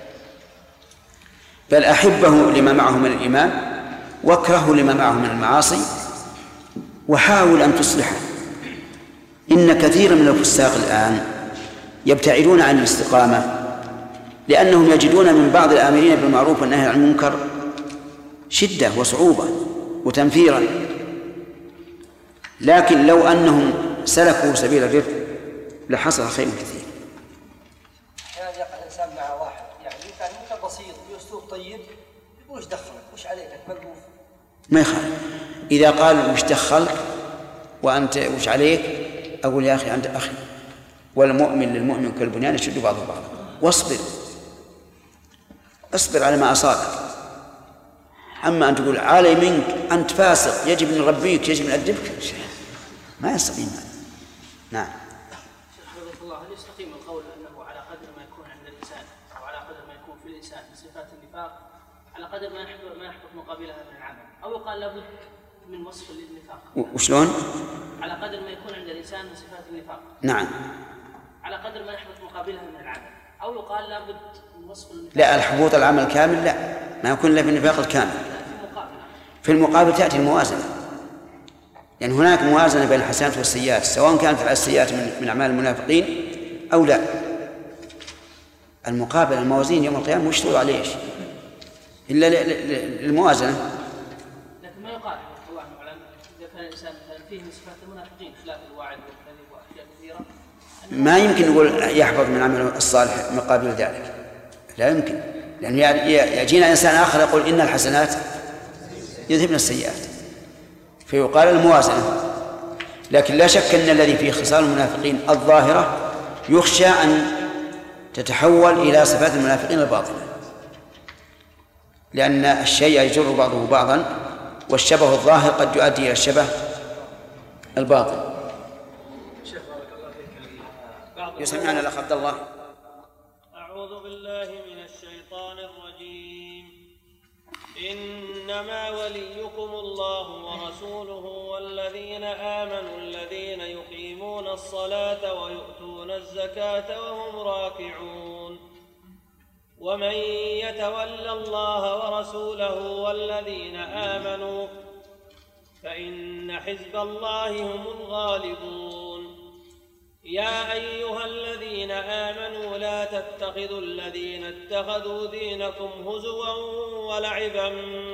بل أحبه لما معه من الإيمان واكرهه لما معه من المعاصي، وحاول أن تصلحه. إن كثيرا من الفساق الآن يبتعدون عن الاستقامة لأنهم يجدون من بعض الآمرين بالمعروف والنهي عن المنكر شدة وصعوبة وتنفيرا، لكن لو أنهم سلكوا سبيل الرفق لحصل خير كثير. أحيانا يقع الإنسان مع واحد يعني كان ممكن بسيط بأسلوب طيب يقول وش دخلك وش عليك ملبوف، ما يخالف. إذا قال وش دخلك وأنت وش عليك أقول يا أخي أنت أخي، والمؤمن للمؤمن كالبنيان يشد بعضه بعضا، اصبر على ما أصابك. أما أن تقول علي منك أنت فاسق يجب أن نربيك يجب أن نأدبك، ما يستقيم هذا. نعم. شيخ الله، هل يستقيم القول أنه على قدر ما يكون عند الإنسان أو على قدر ما يكون في الإنسان من صفات النفاق على قدر ما يحدث مقابلها من العمل، أو يقال لابد من وصف للنفاق؟ وشلون؟ على قدر ما يكون عند الإنسان من صفات النفاق. نعم. على قدر ما يحدث مقابلها من العمل، أو يقال لابد من وصف النفاق؟ لا، الحبوط العمل كامل لا، ما يكون إلا في النفاق الكامل. في المقابل تأتي الموازنة، يعني هناك موازنة بين الحسنات والسيئات، سواء كانت السيئات من أعمال المنافقين أو لا. المقابل الموازين يوم القيامة مش تقول عليه إلا الموازنة. لكن ما يقال الله أعلم إذا كان الإنسان فيه من صفات المنافقين خلاف الواعد والكذب وأشياء كثيرة، ما يمكن نقول يحفظ من عمله الصالح مقابل ذلك، لا يمكن، لأن يجينا إنسان آخر يقول إن الحسنات يذهبن السيئات، فيقال الموازنة. لكن لا شك أن الذي فيه خصال المنافقين الظاهرة يخشى أن تتحول إلى صفات المنافقين الباطنة. لأن الشيء يجر بعضه بعضا، والشبه الظاهر قد يؤدي إلى الشبه الباطن. يسمعنا الأخ عبد الله. أعوذ بالله من الشيطان الرجيم. إنما وليكم الله ورسوله والذين آمنوا الذين يقيمون الصلاة ويؤتون الزكاة وهم راكعون. ومن يتول الله ورسوله والذين آمنوا فإن حزب الله هم الغالبون. يا أيها الذين آمنوا لا تتخذوا الذين اتخذوا دينكم هزوا ولعبا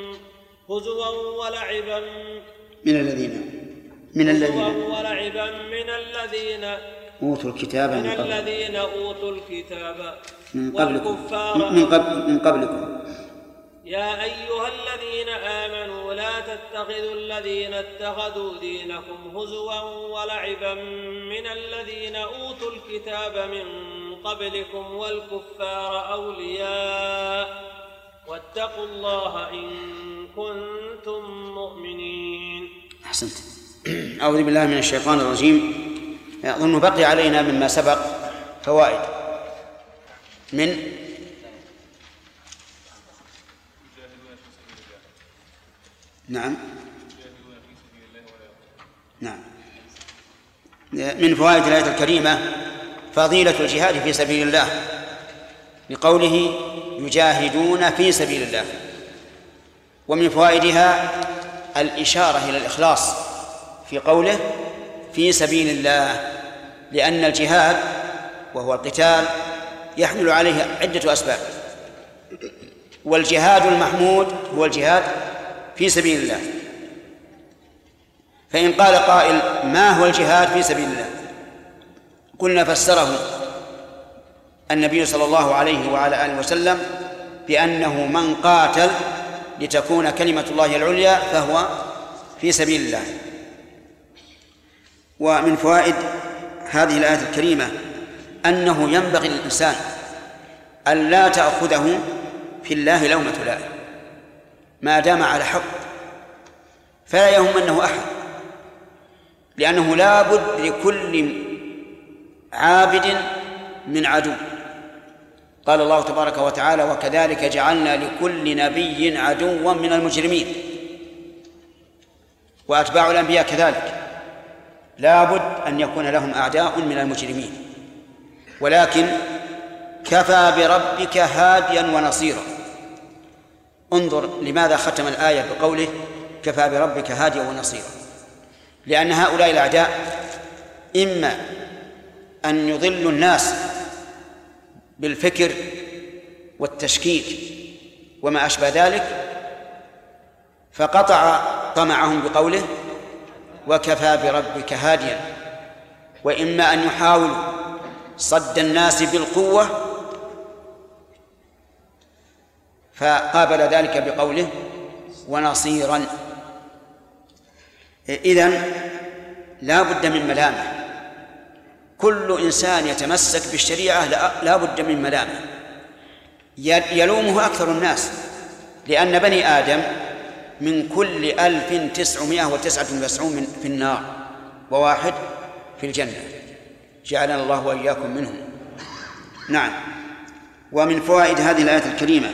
من الذين أوتوا الكتاب من قبلكم. يا أيها الذين آمنوا لا تتخذوا الذين اتخذوا دينكم هزوا ولعبا من الذين أوتوا الكتاب من قبلكم والكفار أولياء واتقوا الله إن كنتم مؤمنين. أحسنت. أعوذ بالله من الشيطان الرجيم. أظن بقي علينا مما سبق فوائد. نعم من فوائد الآية الكريمة فضيلة الجهاد في سبيل الله، لقوله يجاهدون في سبيل الله. ومن فوائدها الإشارة إلى الإخلاص في قوله في سبيل الله، لأن الجهاد وهو القتال يحمل عليه عدة أسباب، والجهاد المحمود هو الجهاد في سبيل الله. فإن قال قائل ما هو الجهاد في سبيل الله؟ قلنا فسره النبي صلى الله عليه وعلى آله وسلم بأنه من قاتل لتكون كلمة الله العليا فهو في سبيل الله. ومن فوائد هذه الآية الكريمة أنه ينبغي للإنسان أن لا تأخذه في الله لومة لائم ما دام على حق، فلا يهمنه أحد، لأنه لا بد لكل عابد من عدو. قال الله تبارك وتعالى وكذلك جعلنا لكل نبي عدوا من المجرمين. وأتباع الأنبياء كذلك لا بد أن يكون لهم أعداء من المجرمين، ولكن كفى بربك هاديا ونصيرا. انظر لماذا ختم الآية بقوله كفى بربك هاديا ونصيرا، لأن هؤلاء الأعداء إما أن يضلوا الناس بالفكر والتشكيك وما أشبه ذلك، فقطع طمعهم بقوله وكفى بربك هاديا، وإما أن يحاولوا صد الناس بالقوة، فقابل ذلك بقوله ونصيرا. إذن لا بد من ملامة، كل إنسان يتمسك بالشريعة لا بد من ملامة يلومه أكثر الناس، لأن بني آدم من كل 1999 في النار وواحد في الجنة، جعلنا الله وإياكم منهم. نعم. ومن فوائد هذه الآية الكريمة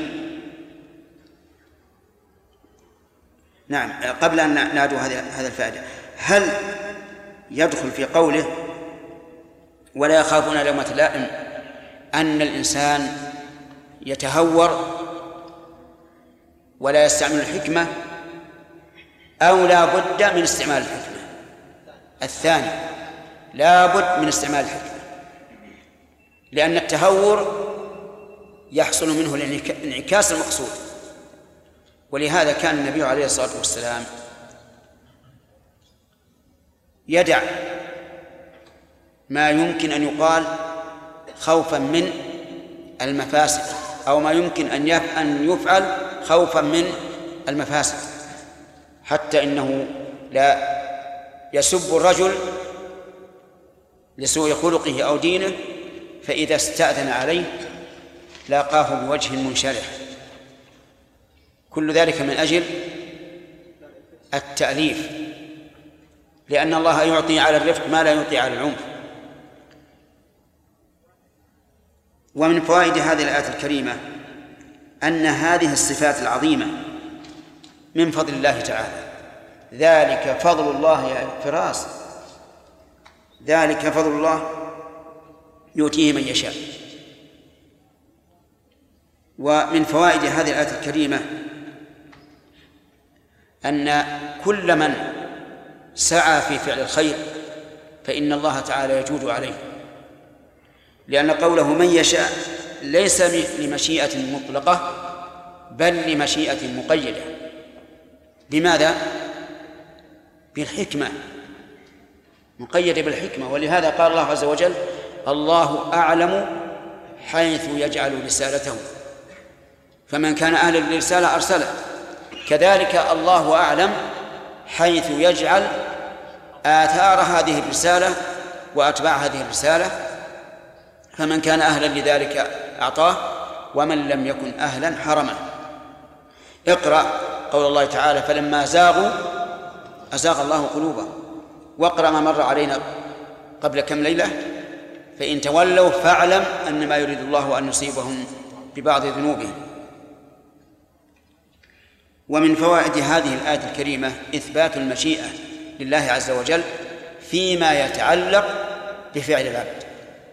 قبل أن نعدو هذا الفائدة، هل يدخل في قوله ولا يخافون لومة لائم أن الإنسان يتهور ولا يستعمل الحكمة، أو لا بد من استعمال الحكمة؟ الثاني لا بد من استعمال الحكمة، لأن التهور يحصل منه الانعكاس المقصود. ولهذا كان النبي عليه الصلاة والسلام يدع ما يمكن أن يقال خوفا من المفاسد، أو ما يمكن أن يفعل خوفا من المفاسد، حتى إنه لا يسب الرجل لسوء خلقه أو دينه، فإذا استأذن عليه لاقاه بوجه منشرح. كل ذلك من أجل التأليف، لأن الله يعطي على الرفق ما لا يعطي على العنف. ومن فوائد هذه الآية الكريمة أن هذه الصفات العظيمة من فضل الله تعالى. ذلك فضل الله يا فراس، ذلك فضل الله يؤتيه من يشاء. ومن فوائد هذه الآية الكريمة أن كل من سعى في فعل الخير فإن الله تعالى يجود عليه، لأن قوله من يشاء ليس لمشيئة مطلقة بل لمشيئة مقيدة. بماذا؟ بالحكمة، مقيدة بالحكمة. ولهذا قال الله عز وجل الله أعلم حيث يجعل رسالته، فمن كان أهلا للرسالة أرسله. كذلك الله أعلم حيث يجعل آثار هذه الرسالة وأتباع هذه الرسالة، فمن كان أهلا لذلك أعطاه ومن لم يكن أهلا حرمه. اقرأ قول الله تعالى فلما زاغوا أزاغ الله قلوبهم، واقرأ ما مر علينا قبل كم ليلة فإن تولوا فاعلم أنما يريد الله أن يصيبهم ببعض ذنوبهم. ومن فوائد هذه الآية الكريمة إثبات المشيئة لله عز وجل فيما يتعلق بفعل العبد،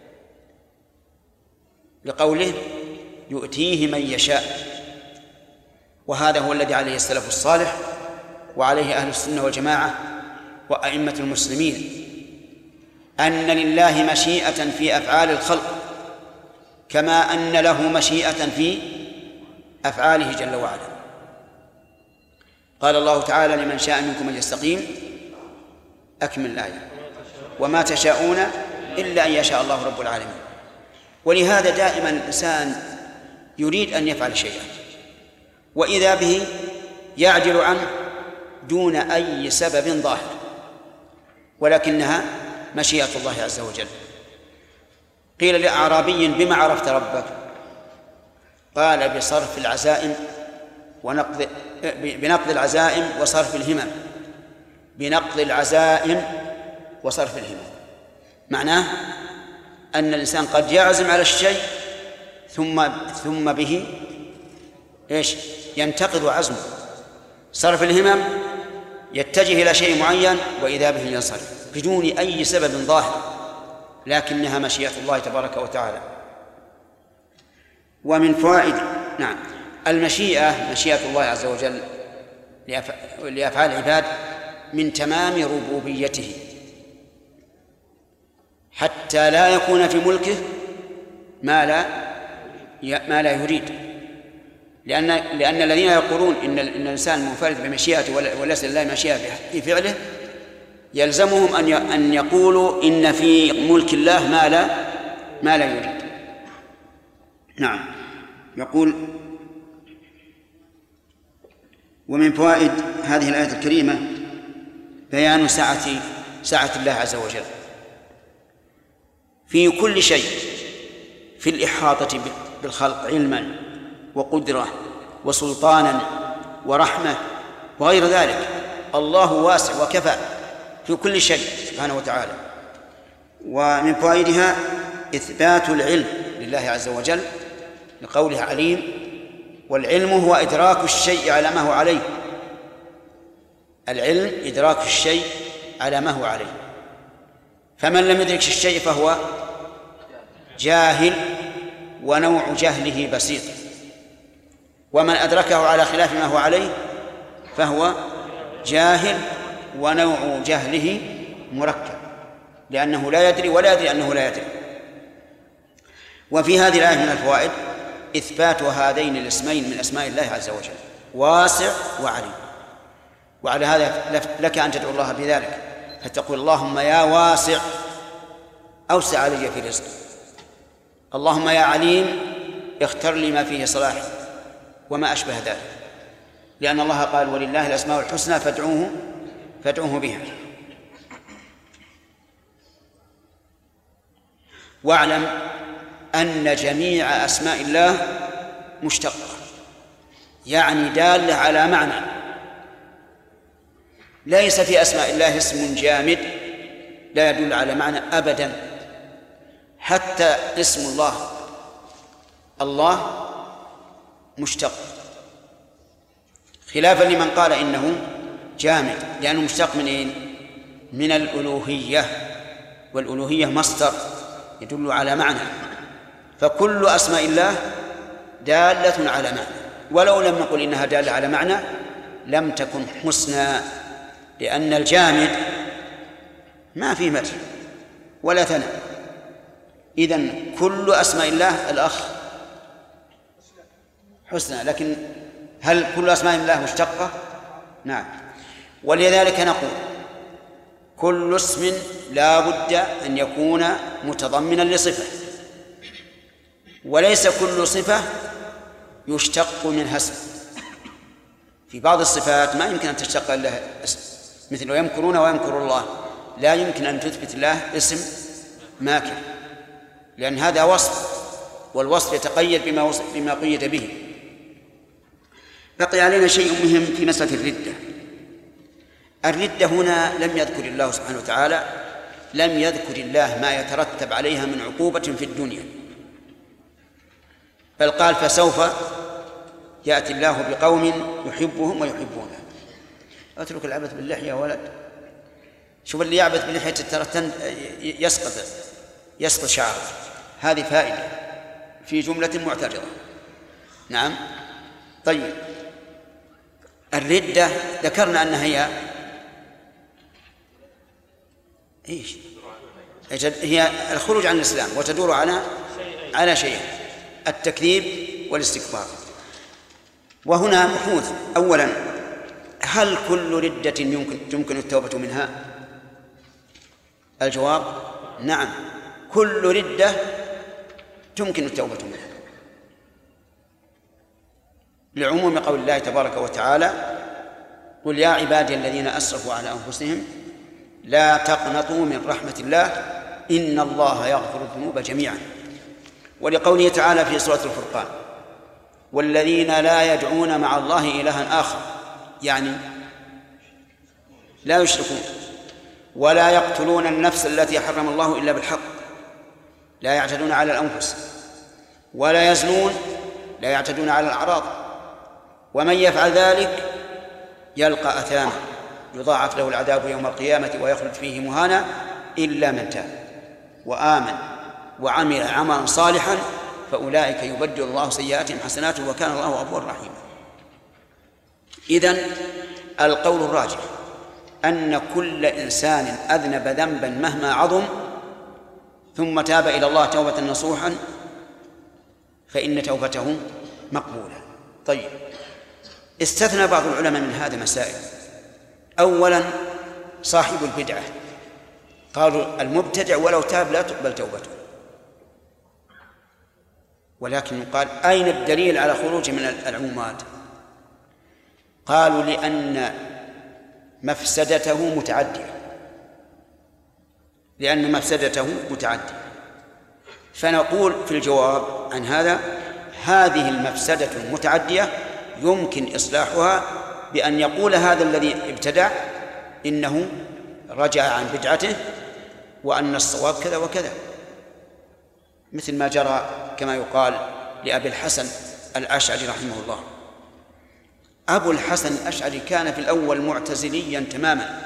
لقوله يؤتيه من يشاء، وهذا هو الذي عليه السلف الصالح وعليه أهل السنة والجماعة وأئمة المسلمين، أن لله مشيئة في أفعال الخلق كما أن له مشيئة في أفعاله جل وعلا. قال الله تعالى لمن شاء منكم أن يستقيم، أكمل الآية، وما تشاءون إلا أن يشاء الله رب العالمين. ولهذا دائما الإنسان يريد أن يفعل شيئا وإذا به يعجل عنه دون أي سبب ظاهر، ولكنها مشيئة الله عز وجل. قيل لأعرابي بما عرفت ربك؟ قال بصرف العزائم بنقض العزائم وصرف الهمم. بنقض العزائم وصرف الهمم معناه أن الإنسان قد يعزم على الشيء ثم به ينتقض عزمه. صرف الهمم يتجه إلى شيء معين وإذا به ينصرف بدون أي سبب ظاهر، لكنها مشيئة الله تبارك وتعالى. ومن فوائد المشيئة، مشيئة الله عز وجل لأفعال العباد من تمام ربوبيته، حتى لا يكون في ملكه ما لا يريد. لأن الذين يقولون إن الإنسان منفرد بمشيئته وليس لله مشيئة في فعله يلزمهم أن يقولوا إن في ملك الله ما لا يريد. نعم. يقول ومن فوائد هذه الآية الكريمة بيان سعة الله عز وجل في كل شيء، في الإحاطة بالخلق علما وقدرة وسلطانا ورحمة وغير ذلك. الله واسع وكفى في كل شيء سبحانه وتعالى. ومن فوائدها إثبات العلم لله عز وجل لقوله عليم، والعلم هو إدراك الشيء على ما هو عليه. العلم إدراك الشيء على ما هو عليه، فمن لم يدرك الشيء فهو جاهل ونوع جهله بسيط، ومن أدركه على خلاف ما هو عليه فهو جاهل ونوع جهله مركب، لأنه لا يدري ولا يدري أنه لا يدري. وفي هذه الآية من الفوائد إثبات هذين الاسمين من أسماء الله عز وجل، واسع وعليم. وعلى هذا لك أن تدعو الله بذلك، فتقول اللهم يا واسع أوسع علي في رزقي، اللهم يا عليم اختر لي ما فيه صلاحي، وما أشبه ذلك، لأن الله قال ولله الأسماء الحسنى فادعوه بها. واعلم أن جميع أسماء الله مشتقة، يعني دالة على معنى. ليس في أسماء الله اسم جامد لا يدل على معنى أبدا، حتى اسم الله مشتق، خلافا لمن قال إنه جامد، لأنه مشتق من إيه؟ من الألوهية، والألوهية مصدر يدل على معنى، فكل أسماء الله دالة على معنى، ولو لم نقل إنها دالة على معنى لم تكن حسنى، لأن الجامد ما فيه مدح ولا ثناء. إذن كل أسماء الله الأخ حسنى، لكن هل كل أسماء الله مشتقة؟ نعم. ولذلك نقول كل اسم لا بد أن يكون متضمنا لصفة، وليس كل صفة يشتق منها اسم. في بعض الصفات ما يمكن أن تشتق لها اسم، مثل ويمكرون ويمكر الله، لا يمكن أن تثبت له اسم ماكر، لأن هذا وصف، والوصف يتقيد بما قيد به. بقي علينا شيء مهم في مسألة الردة. الردة هنا لم يذكر الله سبحانه وتعالى، لم يذكر الله ما يترتب عليها من عقوبة في الدنيا، بل قال فسوف يأتي الله بقوم يحبهم ويحبونه. اترك العبث باللحية يا ولد، شوف اللي يعبث باللحية ترى يسقط شعره، هذه فائدة في جملة معترضة. نعم. طيب، الردة ذكرنا أنها هي الخروج عن الإسلام، وتدور على شيء: التكذيب والاستكبار. وهنا بحوث. أولا، هل كل ردة يمكن التوبة منها؟ الجواب نعم، كل ردة تمكن التوبة منها، لعموم قول الله تبارك وتعالى: قل يا عبادي الذين أسرفوا على أنفسهم لا تقنطوا من رحمة الله إن الله يغفر الذنوب جميعا. ولقوله تعالى في سورة الفرقان: والذين لا يدعون مع الله إلها آخر، يعني لا يشركون، ولا يقتلون النفس التي حرم الله إلا بالحق، لا يعتدون على الأنفس، ولا يزنون، لا يعتدون على الأعراض، ومن يفعل ذلك يلقى أثاما يضاعف له العذاب يوم القيامة ويخلد فيه مهانا إلا من تاب وآمن وعمل عملا صالحا فأولئك يبدل الله سيئاتهم حسنات وكان الله غفورا رحيما. إذن القول الراجح أن كل إنسان أذنب ذنبا مهما عظم ثم تاب إلى الله توبة نصوحا فإن توبته مقبولة. طيب، استثنى بعض العلماء من هذا مسائل. أولا، صاحب البدعة، قالوا المبتدع ولو تاب لا تقبل توبته، ولكن يقال أين الدليل على خروجه من العمومات؟ قالوا لأن مفسدته متعدية، فنقول في الجواب عن هذا: هذه المفسدة المتعدية يمكن إصلاحها بأن يقول هذا الذي ابتدع إنه رجع عن بدعته وأن الصواب كذا وكذا، مثل ما جرى كما يقال لأبي الحسن الأشعري رحمه الله. أبو الحسن الأشعري كان في الأول معتزليا تماما،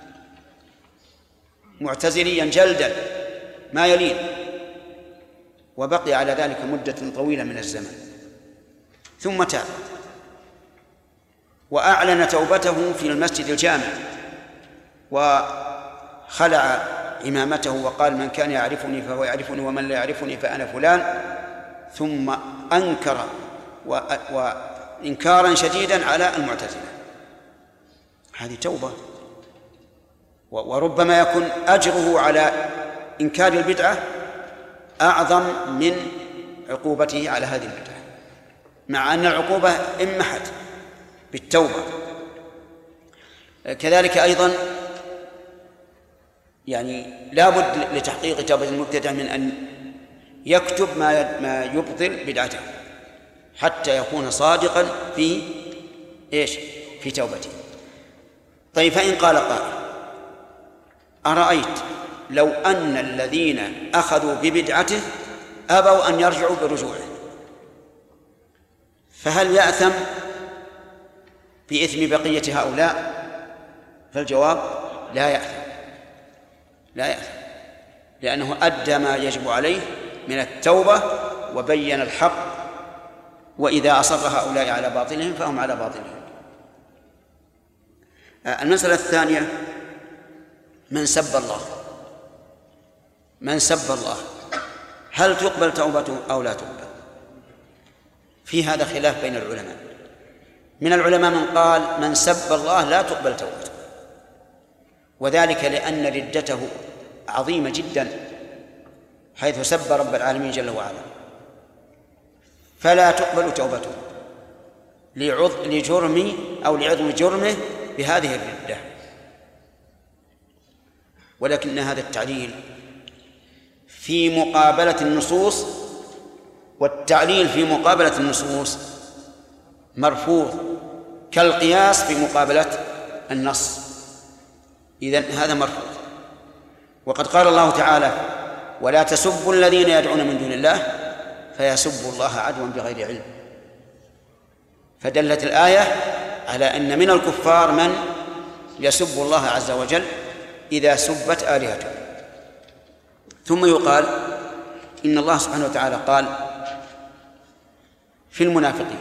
معتزليا جلدا ما يلين، وبقي على ذلك مدة طويلة من الزمن، ثم تاب وأعلن توبته في المسجد الجامع، وخلع إمامته وقال: من كان يعرفني فهو يعرفني ومن لا يعرفني فأنا فلان، ثم أنكر وإنكارا شديدا على المعتزلة. هذه توبة، وربما يكون أجره على إنكار البدعة أعظم من عقوبته على هذه البدعة، مع أن العقوبة امحت بالتوبة. كذلك أيضا يعني لا بد لتحقيق توبة المبتدع من أن يكتب ما يبطل بدعته، حتى يكون صادقا في إيش؟ في توبته. طيب، فإن قال قائل: أرأيت لو أن الذين أخذوا ببدعته أبوا أن يرجعوا برجوعه، فهل يأثم بإثم بقية هؤلاء؟ فالجواب: لا يأثم، لا يأثم، لأنه أدى ما يجب عليه من التوبة وبين الحق، وإذا أصر هؤلاء على باطلهم فهم على باطلهم. المسألة الثانية: من سب الله، من سب الله هل تقبل توبته أو لا تقبل؟ في هذا خلاف بين العلماء. من العلماء من قال من سب الله لا تقبل توبته، وذلك لأن ردته عظيمة جدا، حيث سب رب العالمين جل وعلا، فلا تقبل توبته لجرم أو لعظم جرمه بهذه الردة. ولكن هذا التعليل في مقابلة النصوص، والتعليل في مقابلة النصوص مرفوض كالقياس في مقابلة النص، إذن هذا مرفوض. وقد قال الله تعالى: ولا تسبوا الذين يدعون من دون الله فيسبوا الله عدوا بغير علم. فدلت الآية على أن من الكفار من يسب الله عز وجل إذا سبت آلهته. ثم يقال إن الله سبحانه وتعالى قال في المنافقين: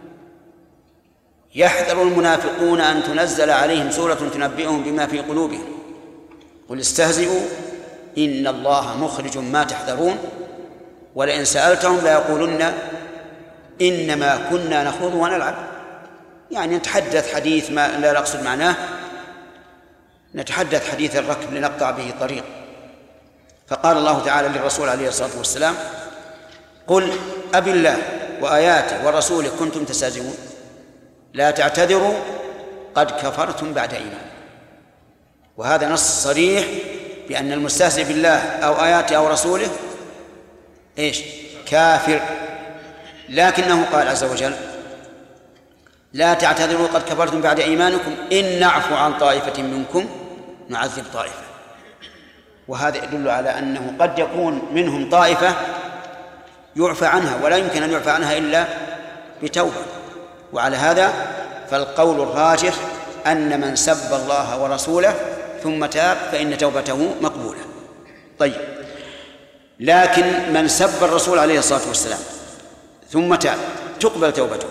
يحذر المنافقون أن تنزل عليهم سورة تنبئهم بما في قلوبهم قل استهزئوا إن الله مخرج ما تحذرون ولئن سألتهم ليقولن إنما كنا نخوض ونلعب. يعني نتحدث حديث ما لا نقصد معناه، نتحدث حديث الركب لنقطع به طريق. فقال الله تعالى للرسول عليه الصلاة والسلام: قل أبي الله وآياته ورسوله كنتم تستهزئون لا تعتذروا قد كفرتم بعد إيمان. وهذا نص صريح بأن المستهزئ بالله أو آياته أو رسوله إيش؟ كافر. لكنه قال عز وجل: لا تعتذروا قد كفرتم بعد إيمانكم إن نعفو عن طائفة منكم نعذب طائفة. وهذا يدل على أنه قد يكون منهم طائفة يعفى عنها، ولا يمكن أن يعفى عنها إلا بتوبة. وعلى هذا فالقول الراجح أن من سب الله ورسوله ثم تاب فإن توبته مقبولة. طيب، لكن من سب الرسول عليه الصلاة والسلام ثم تاب تقبل توبته،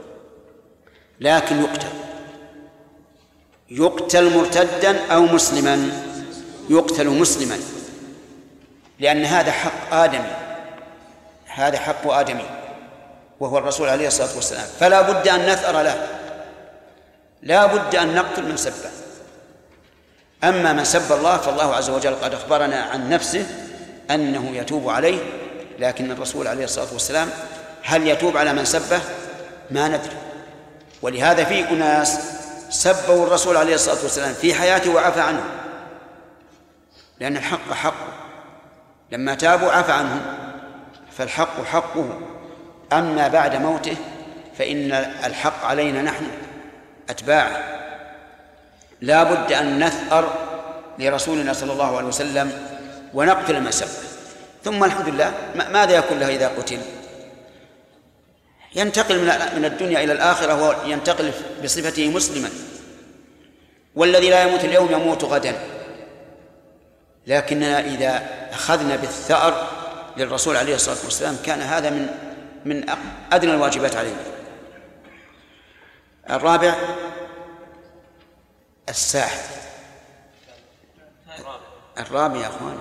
لكن يقتل مرتدا أو مسلما. يقتل مسلما، لأن هذا حق آدمي، هذا حق آدمي وهو الرسول عليه الصلاة والسلام، فلا بد أن نثأر له، لا بد أن نقتل من سبه. أما من سب الله فالله عز وجل قد أخبرنا عن نفسه أنه يتوب عليه، لكن الرسول عليه الصلاة والسلام هل يتوب على من سبه؟ ما ندري. ولهذا في أناس سبوا الرسول عليه الصلاة والسلام في حياته وعفى عنه، لأن الحق حقه، لما تابوا عفى عنهم، فالحق حقه. أما بعد موته فإن الحق علينا نحن أتباعه، لا بد أن نثأر لرسولنا صلى الله عليه وسلم ونقتل من سبه. ثم الحمد لله ماذا يكون له إذا قتل؟ ينتقل من الدنيا إلى الآخرة وينتقل بصفته مسلما، والذي لا يموت اليوم يموت غدا. لكننا إذا أخذنا بالثأر للرسول عليه الصلاة والسلام كان هذا من أدنى الواجبات علينا. الرابع الساحر. الرابع يا أخوان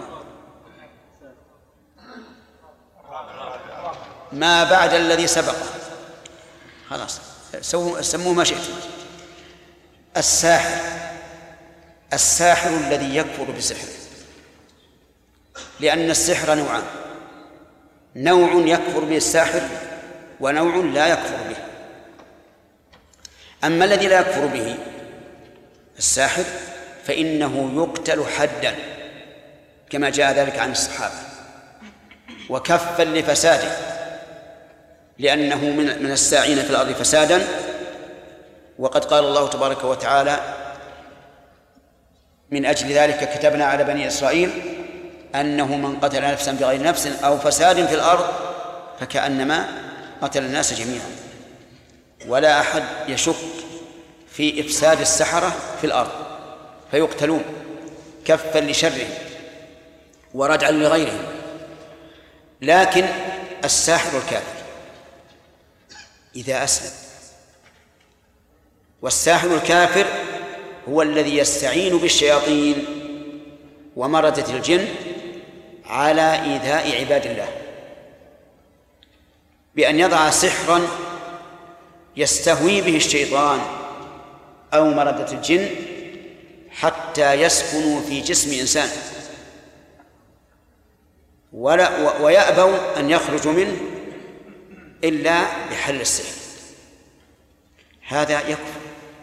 ما بعد الذي سبقه، خلاص سموه ما شئتم. الساحر الذي يكفر بسحره، لأن السحر نوعان: نوع يكفر به الساحر ونوع لا يكفر به. أما الذي لا يكفر به الساحر فإنه يقتل حدا كما جاء ذلك عن الصحابة، وكفا لفساده. لأنه من الساعين في الأرض فسادا. وقد قال الله تبارك وتعالى من أجل ذلك كتبنا على بني إسرائيل أنه من قتل نفسا بغير نفس أو فساد في الأرض فكأنما قتل الناس جميعا. ولا أحد يشك في إفساد السحرة في الأرض فيقتلون كفا لشرهم وردعا لغيرهم. لكن الساحر الكافر إذا أسلم، والساحر الكافر هو الذي يستعين بالشياطين ومردة الجن على إيذاء عباد الله بأن يضع سحرا يستهوي به الشيطان أو مردة الجن حتى يسكنوا في جسم إنسان ويأبوا أن يخرجوا منه إلا بحل السحر. هذا يكفر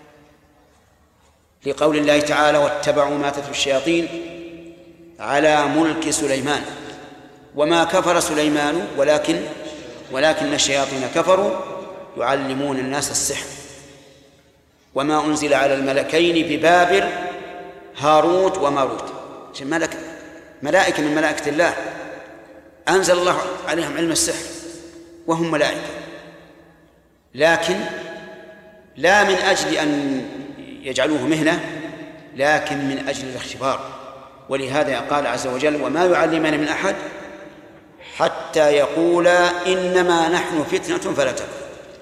لقول الله تعالى واتبعوا ما تتلو الشياطين على ملك سليمان وما كفر سليمان ولكن الشياطين كفروا يعلمون الناس السحر وما أنزل على الملكين ببابل هاروت وماروت. ملائكة من ملائكة الله أنزل الله عليهم علم السحر وهم ملائكة، لكن لا من أجل أن يجعلوه مهنة لكن من أجل الاختبار. ولهذا قال عز وجل وما يعلمان من أحد حتى يقولا إنما نحن فتنة فلا تكفر.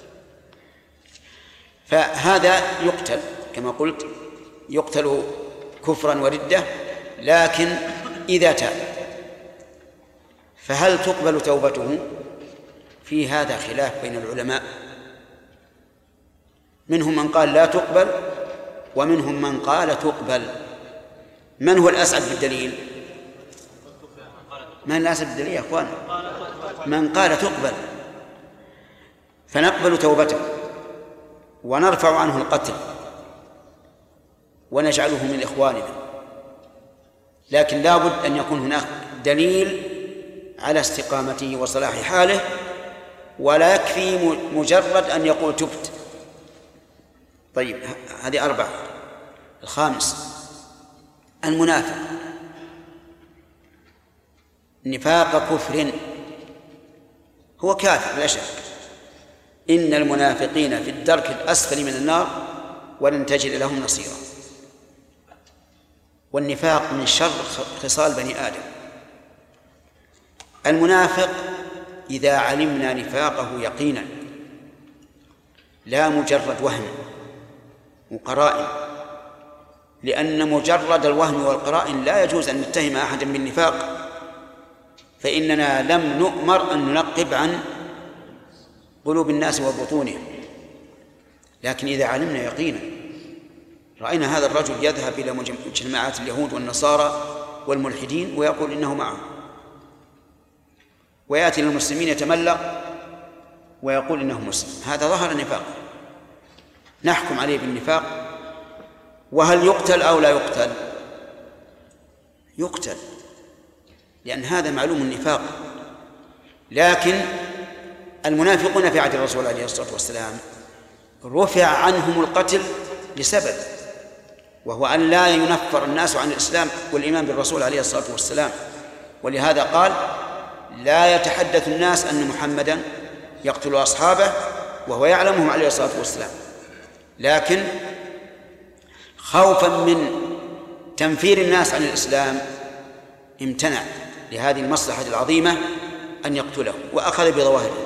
فهذا يقتل كما قلت، يقتل كفرا وردة، لكن إذا تاب فهل تقبل توبته؟ في هذا خلاف بين العلماء، منهم من قال لا تقبل ومنهم من قال تقبل. من هو الأسعد بالدليل؟ من الأسعد بالدليل يا أخوان؟ من قال تقبل، فنقبل توبته ونرفع عنه القتل ونجعله من إخواننا، لكن لا بد أن يكون هناك دليل على استقامته وصلاح حاله، ولا يكفي مجرد أن يقول تبت. طيب هذه 4. الخامس المنافق، نفاق كفر، هو كافر لا شك. إن المنافقين في الدرك الأسفل من النار ولن تجد لهم نصيرا. والنفاق من شر خصال بني آدم. المنافق إذا علمنا نفاقه يقينا لا مجرد وهم وقرائن، لأن مجرد الوهم والقرائن لا يجوز أن نتهم أحدا بالنفاق، فإننا لم نؤمر أن ننقب عن قلوب الناس وبطونهم. لكن إذا علمنا يقينا، رأينا هذا الرجل يذهب إلى مجتمعات اليهود والنصارى والملحدين ويقول إنه معهم، ويأتي للمسلمين يتملق ويقول إنه مسلم، هذا ظهر النفاق، نحكم عليه بالنفاق. وهل يقتل أو لا يقتل؟ يقتل، لأن هذا معلوم النفاق. لكن المنافقون في عهد الرسول عليه الصلاة والسلام رفع عنهم القتل لسبب، وهو أن لا ينفر الناس عن الإسلام والإيمان بالرسول عليه الصلاة والسلام. ولهذا قال لا يتحدث الناس أن محمدا يقتل أصحابه وهو يعلمهم عليه الصلاة والسلام، لكن خوفا من تنفير الناس عن الإسلام امتنع لهذه المصلحة العظيمة أن يقتله وأخذ بظواهره.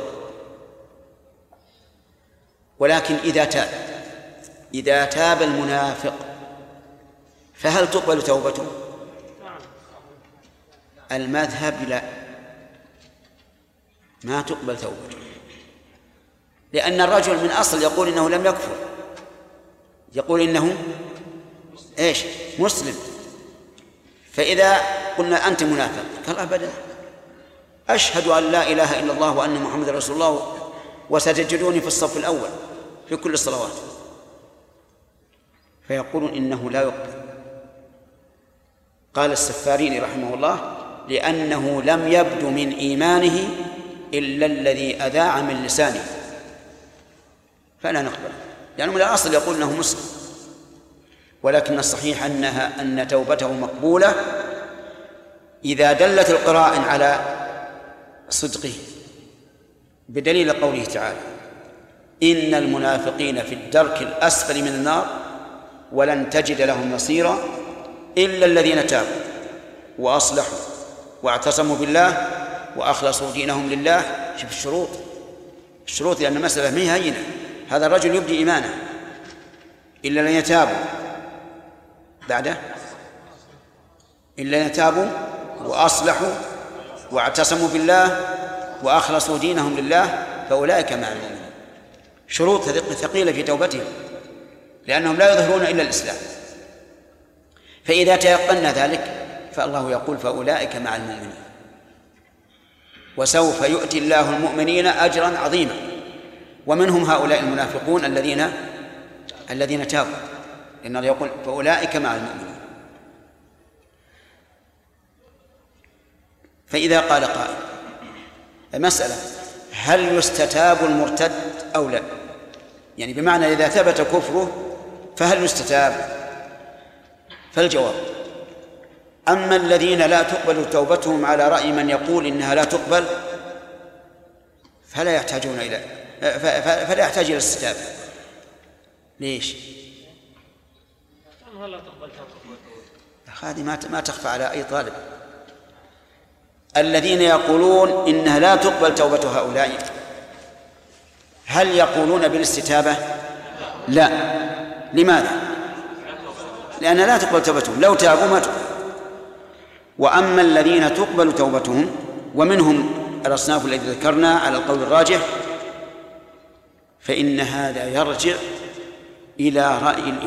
ولكن إذا تاب المنافق فهل تقبل توبته؟ المذهب لا، ما تقبل توبته، لأن الرجل من أصل يقول إنه لم يكفر، يقول إنه مسلم. فإذا قلنا أنت منافق قال أبدا، أشهد أن لا إله إلا الله وأن محمد رسول الله وستجدوني في الصف الأول في كل الصلوات، فيقولون إنه لا يقبل. قال السفاريني رحمه الله لأنه لم يبدو من إيمانه إلا الذي أذاع من لسانه فلا نقبل، لأنه من الأصل يقول أنه مسلم، ولكن الصحيح أن توبته مقبولة إذا دلت القرائن على صدقه، بدليل قوله تعالى: إن المنافقين في الدرك الأسفل من النار ولن تجد لهم نصيرا إلا الذين تابوا وأصلحوا واعتصموا بالله وأخلصوا دينهم لله. شوف الشروط، لأن المسألة ما هي هينة. هذا الرجل يبدي إيمانه إلا الذين تابوا، بعده إلا الذين تابوا وأصلحوا واعتصموا بالله وأخلصوا دينهم لله فأولئك مع المؤمنين. شروط ثقيلة في توبتهم، لأنهم لا يظهرون إلا الإسلام. فإذا تيقنا ذلك فالله يقول: فأولئك مع المؤمنين وسوف يؤتي الله المؤمنين أجرا عظيما. ومنهم هؤلاء المنافقون الذين تابوا، لأنه يقول: فأولئك مع المؤمنين. فإذا قال قائل: المسألة هل يستتاب المرتد أو لا؟ يعني بمعنى إذا ثبت كفره فهل يستتاب؟ فالجواب: أما الذين لا تقبل توبتهم على رأي من يقول إنها لا تقبل فلا يحتاج إلى الاستتابة. ليش؟ هذه ما تخفى على أي طالب. الذين يقولون إنها لا تقبل توبة هؤلاء هل يقولون بالاستتابة؟ لا. لماذا؟ لأن لا تقبل توبتهم، لو تابوا ما تقبل. وأما الذين تقبل توبتهم ومنهم الأصناف التي ذكرنا على القول الراجح فإن هذا يرجع إلى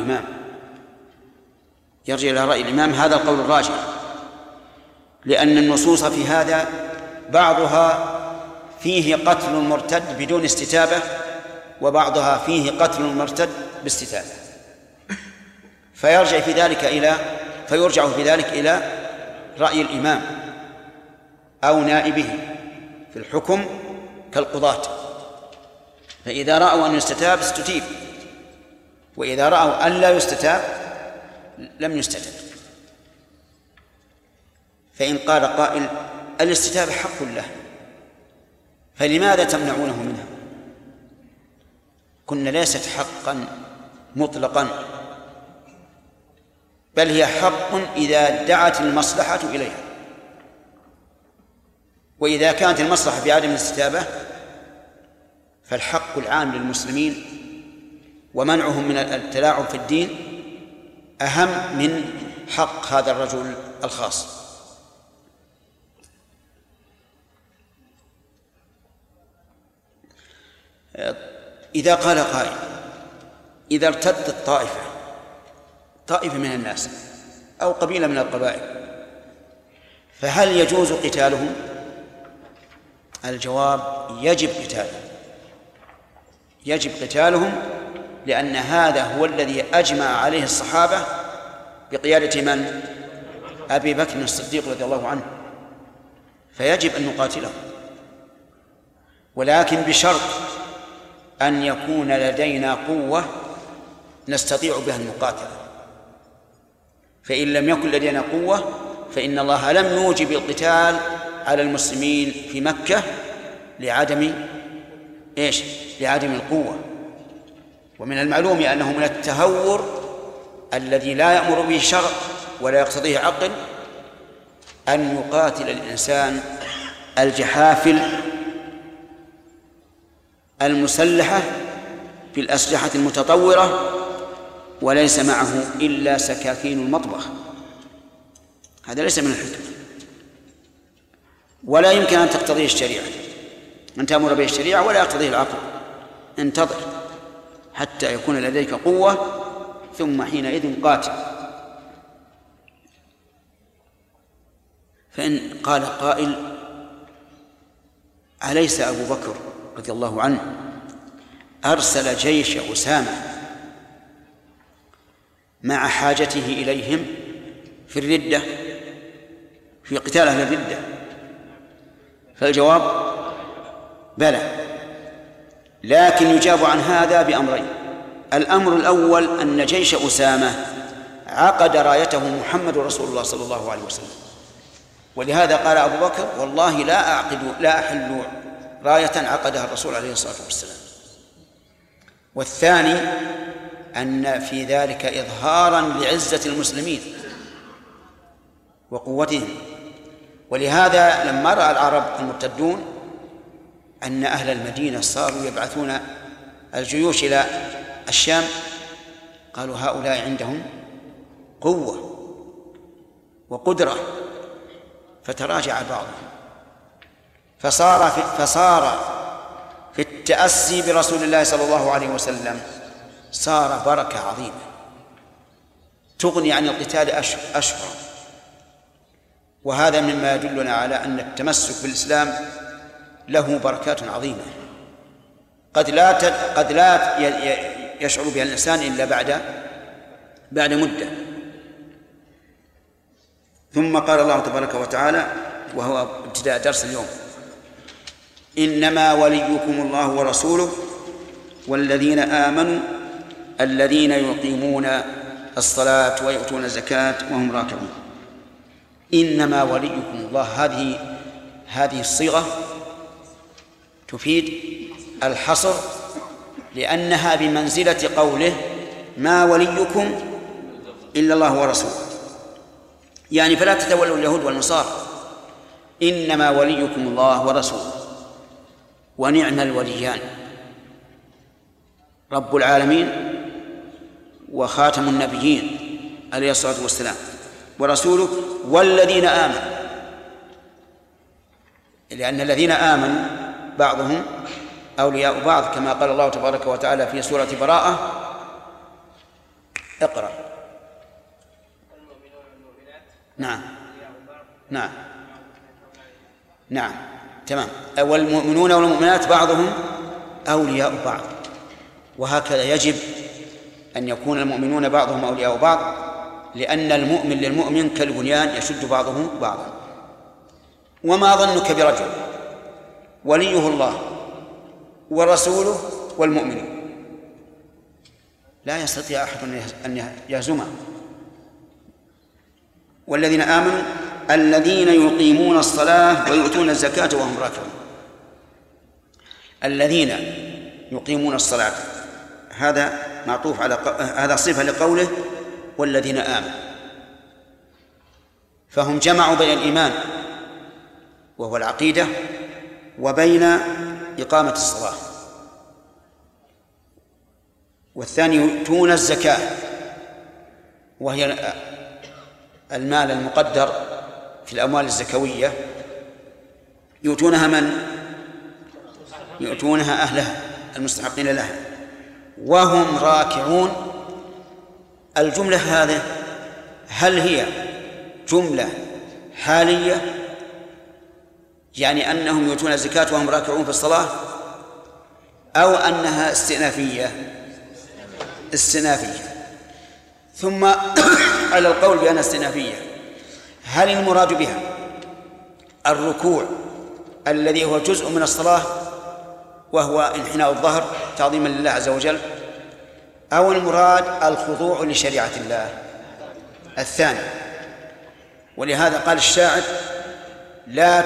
رأي الإمام، هذا القول الراجح، لأن النصوص في هذا بعضها فيه قتل المرتد بدون استتابة وبعضها فيه قتل المرتد باستتابة، فيرجع في ذلك إلى رأي الإمام أو نائبه في الحكم كالقضاة. فإذا رأوا أن يستتاب استتيب، وإذا رأوا أن لا يستتاب لم يستتب. فإن قال قائل: الاستتابة حق له فلماذا تمنعونه منها؟ قلنا: ليست حقا مطلقا، بل هي حق إذا دعت المصلحة إليها. وإذا كانت المصلحة في عدم الاستتابة فالحق العام للمسلمين ومنعهم من التلاعب في الدين أهم من حق هذا الرجل الخاص. إذا قال قائل: إذا ارتدت طائفة من الناس أو قبيلة من القبائل فهل يجوز قتالهم؟ الجواب: يجب قتالهم، لأن هذا هو الذي أجمع عليه الصحابة بقيادة من؟ أبي بكر الصديق رضي الله عنه، فيجب أن نقاتلهم، ولكن بشرط أن يكون لدينا قوة نستطيع بها المقاتلة. فإن لم يكن لدينا قوة فإن الله لم يوجب القتال على المسلمين في مكة لعدم القوة. ومن المعلوم أنه من التهور الذي لا يأمر به الشرع ولا يقتضيه عقل أن يقاتل الإنسان الجحافل المسلحة بالأسلحة المتطورة وليس معه إلا سكاكين المطبخ. هذا ليس من الحكمة، ولا يمكن أن تقتضيه الشريعة، أن تأمر به الشريعة ولا يقتضيه العقل. انتظر حتى يكون لديك قوة ثم حينئذ قاتل. فإن قال قائل: أليس أبو بكر رضي الله عنه أرسل جيش أسامة مع حاجته إليهم في الردة، في قتال أهل الردة؟ فالجواب: بلى، لكن يجاب عن هذا بأمرين. الأمر الأول أن جيش أسامة عقد رايته محمد رسول الله صلى الله عليه وسلم، ولهذا قال أبو بكر: والله لا أحل راية عقدها الرسول عليه الصلاة والسلام. والثاني أن في ذلك إظهارا لعزة المسلمين وقوتهم، ولهذا لما رأى العرب المرتدون أن أهل المدينة صاروا يبعثون الجيوش إلى الشام، قالوا: هؤلاء عندهم قوة وقدرة، فتراجع بعضهم، فصار في التأسي برسول الله صلى الله عليه وسلم صار بركة عظيمة تغني عن القتال أشهر. وهذا مما يدلنا على أن التمسك بالإسلام له بركات عظيمة قد لا يشعر بها الإنسان إلا بعد مدة. ثم قال الله تبارك وتعالى، وهو ابتداء درس اليوم: إنما وليكم الله ورسوله والذين آمنوا الذين يقيمون الصلاة ويؤتون الزكاة وهم راكعون. إنما وليكم الله، هذه الصيغة تفيد الحصر، لأنها بمنزلة قوله: ما وليكم إلا الله ورسوله، يعني فلا تتولوا اليهود والنصارى، إنما وليكم الله ورسوله. ونعم الوليان، رب العالمين وخاتم النبيين عليه الصلاة والسلام، ورسوله والذين آمنوا، لأن الذين آمنوا بعضهم أولياء بعض، كما قال الله تبارك وتعالى في سورة براءة. اقرأ. نعم تمام. والمؤمنون والمؤمنات بعضهم أولياء بعض، وهكذا يجب أن يكون المؤمنون بعضهم أولياء بعض، لأن المؤمن للمؤمن كالبنيان يشد بعضه بعضا. وما ظنك برجل وليه الله ورسوله والمؤمنون؟ لا يستطيع أحد أن يهزمه. والذين آمنوا الذين يقيمون الصلاة ويؤتون الزكاة وهم راكعون. الذين يقيمون الصلاة هذا معطوف على هذا صفة لقوله والذين آمنوا، فهم جمعوا بين الإيمان وهو العقيدة وبين إقامة الصلاة. والثاني يؤتون الزكاة وهي المال المقدر في الأموال الزكوية، يؤتونها من؟ يؤتونها أهلها المستحقين لها وهم راكعون. الجملة هذه هل هي جملة حالية، يعني أنهم يؤتون الزكاة وهم راكعون في الصلاة، أو أنها استئنافية؟ ثم على القول بأنها استئنافية، هل المراد بها الركوع الذي هو جزء من الصلاة وهو انحناء الظهر تعظيما لله عز وجل، أو المراد الخضوع لشريعة الله؟ الثاني. ولهذا قال الشاعر: لا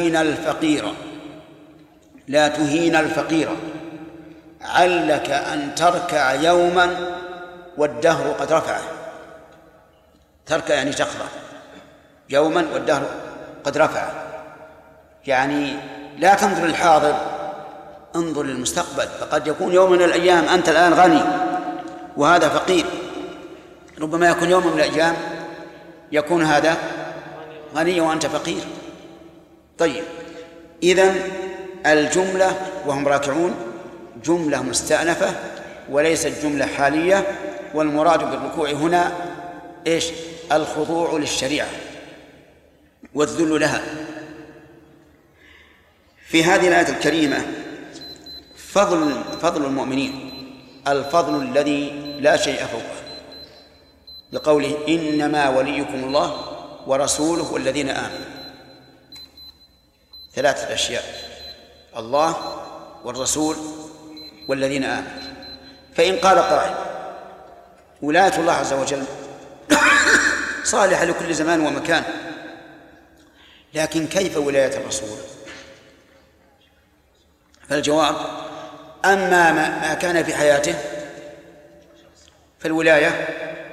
تهين الفقير علك أن تركع يوما والدهر قد رفعه. تركع يعني تخضع، يوما والدهر قد رفعه، يعني لا تنظر للحاضر، انظر للمستقبل، فقد يكون يوم من الأيام أنت الآن غني وهذا فقير، ربما يكون يوم من الأيام يكون هذا غني وأنت فقير. طيب، إذن الجملة وهم راكعون جملة مستأنفة وليست جملة حالية، والمراد بالركوع هنا إيش؟ الخضوع للشريعة والذل لها. في هذه الآية الكريمة فضل المؤمنين، الفضل الذي لا شيء فوقه، لقوله: إنما وليكم الله ورسوله والذين آمنوا. 3 أشياء: الله والرسول والذين آمنوا. فإن قال قائل ولاية الله عز وجل صالحة لكل زمان ومكان، لكن كيف ولاية الرسول؟ فالجواب: أما ما كان في حياته فالولاية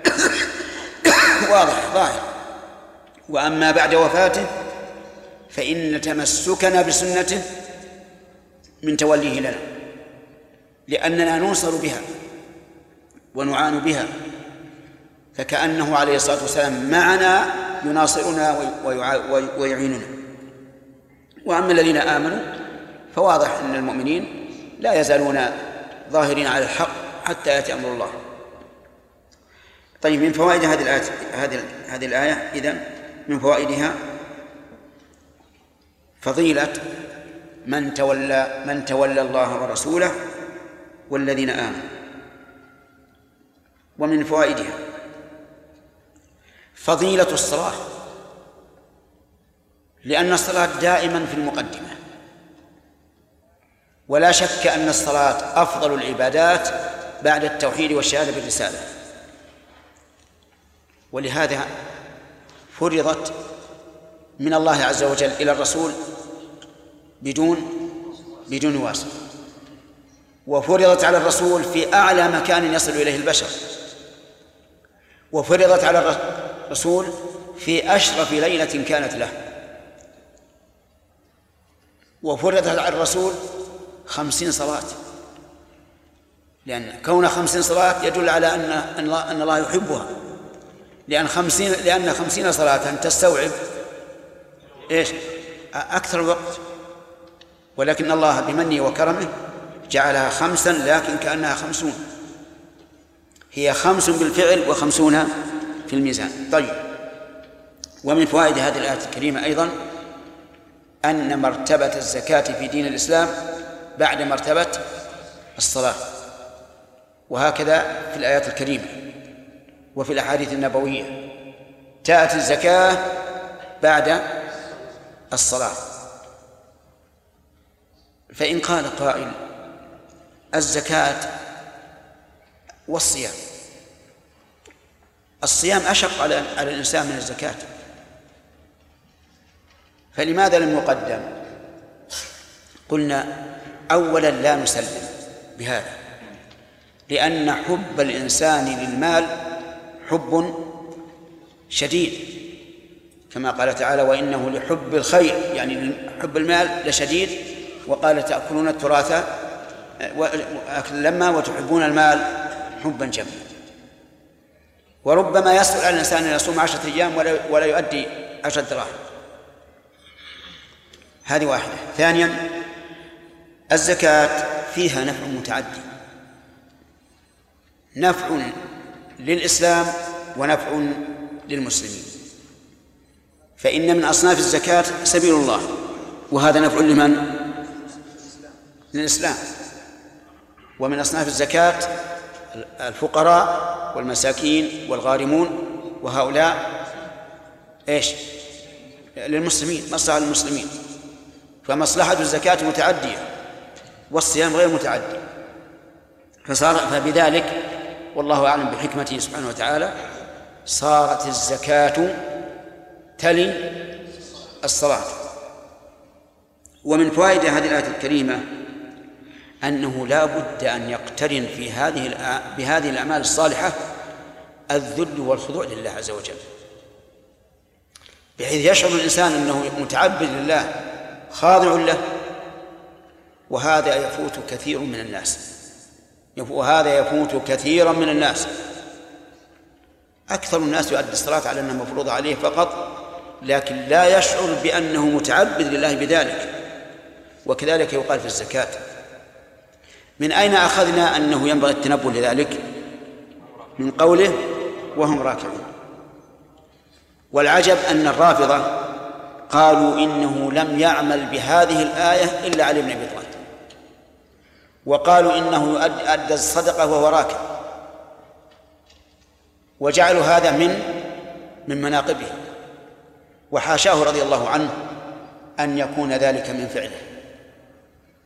واضح ظاهر، وأما بعد وفاته فإن تمسكنا بسنته من توليه لنا، لأننا ننصر بها ونعان بها، فكأنه عليه الصلاة والسلام معنا يناصرنا ويعيننا. وأما الذين آمنوا فواضح أن المؤمنين لا يزالون ظاهرين على الحق حتى يأتي أمر الله. طيب، من فوائد هذه الآية إذن من فوائدها فضيلة من تولى الله ورسوله والذين آمنوا. ومن فوائدها فضيلة الصلاة، لأن الصلاة دائما في المقدمة، ولا شك أن الصلاة أفضل العبادات بعد التوحيد والشهادة بالرسالة، ولهذا فرضت من الله عز وجل إلى الرسول بدون واسطة، وفرضت على الرسول في أعلى مكان يصل إليه البشر، وفرضت على الرسول في أشرف ليلة كانت له، وفرضت على الرسول 50 صلاة، لأن كون 50 صلاة يدل على أن الله يحبها، لأن 50 صلاة تستوعب أكثر وقت، ولكن الله بمنه وكرمه جعلها 5 لكن كأنها 50، هي 5 بالفعل و50 في الميزان. طيب، ومن فوائد هذه الآية الكريمة أيضا أن مرتبة الزكاة في دين الإسلام بعد مرتبة الصلاة، وهكذا في الآيات الكريمة وفي الأحاديث النبوية تأتي الزكاة بعد الصلاة. فإن قال قائل الزكاة والصيام، الصيام أشق على الإنسان من الزكاة، فلماذا لم يقدم؟ قلنا أولا لا نسلم بهذا، لأن حب الإنسان للمال حب شديد، كما قال تعالى: وإنه لحب الخير، يعني حب المال لشديد. وقال: تأكلون التراث لما وتحبون المال حبا جما. وربما يسهل على الإنسان أن يصوم 10 أيام ولا يؤدي 10 دراهم. هذه واحدة. ثانيا، الزكاة فيها نفع متعدي، نفع للإسلام ونفع للمسلمين، فإن من أصناف الزكاة سبيل الله، وهذا نفع لمن؟ للإسلام. ومن أصناف الزكاة الفقراء والمساكين والغارمون، وهؤلاء للمسلمين، مصلحة للمسلمين، فمصلحة الزكاة متعدية والصيام غير متعدي، فبذلك والله أعلم بحكمته سبحانه وتعالى صارت الزكاة تلي الصلاة. ومن فوائد هذه الآية الكريمة أنه لا بد أن يقترن بهذه الأعمال الصالحة الذل والخضوع لله عز وجل، بحيث يشعر الإنسان أنه متعبد لله خاضع له، وهذا يفوت كثير من الناس. أكثر الناس يؤدي الصلاة على أنها مفروضة عليه فقط، لكن لا يشعر بأنه متعبد لله بذلك. وكذلك يقال في الزكاة. من أين أخذنا أنه ينبغي التنبه لذلك؟ من قوله: وهم راكعون. والعجب أن الرافضة قالوا إنه لم يعمل بهذه الآية إلا علي بن أبي طالب، وقالوا إنه أدى الصدقة وهو راكع، وجعلوا هذا من مناقبه، وحاشاه رضي الله عنه أن يكون ذلك من فعله.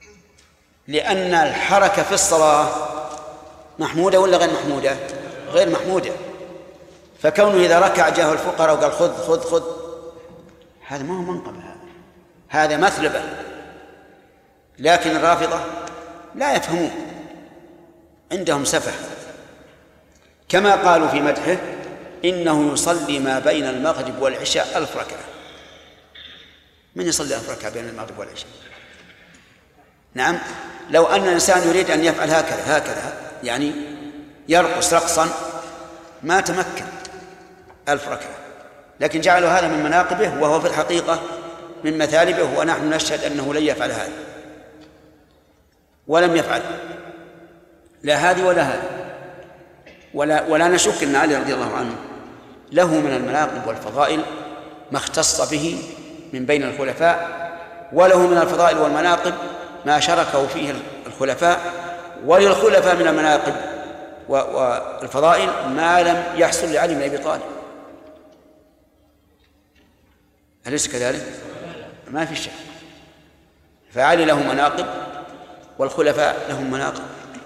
لأن الحركة في الصلاة محمودة ولا غير محمودة؟ غير محمودة. فكونه إذا ركع جاءه الفقراء وقال خذ خذ خذ، هذا ما هو منقبة، هذا مثلبة. لكن الرافضة لا يفهمون، عندهم سفه، كما قالوا في مدحه إنه يصلي ما بين المغرب والعشاء 1000 ركعة. من يصلي 1000 ركعة بين المغرب والعشاء؟ نعم، لو أن الإنسان يريد أن يفعل هكذا يعني يرقص رقصا ما تمكن 1000 ركعة، لكن جعلوا هذا من مناقبه وهو في الحقيقة من مثالبه، ونحن نشهد أنه لن يفعل هذا ولم يفعل لا هذه ولا هذه، ولا نشك أن علي رضي الله عنه له من المناقب والفضائل ما اختص به من بين الخلفاء، وله من الفضائل والمناقب ما شاركه فيه الخلفاء، وللخلفاء من المناقب والفضائل ما لم يحصل لعلي بن أبي طالب. أليس كذلك؟ ما في شك. فعلي له مناقب والخلفاء لهم مناقب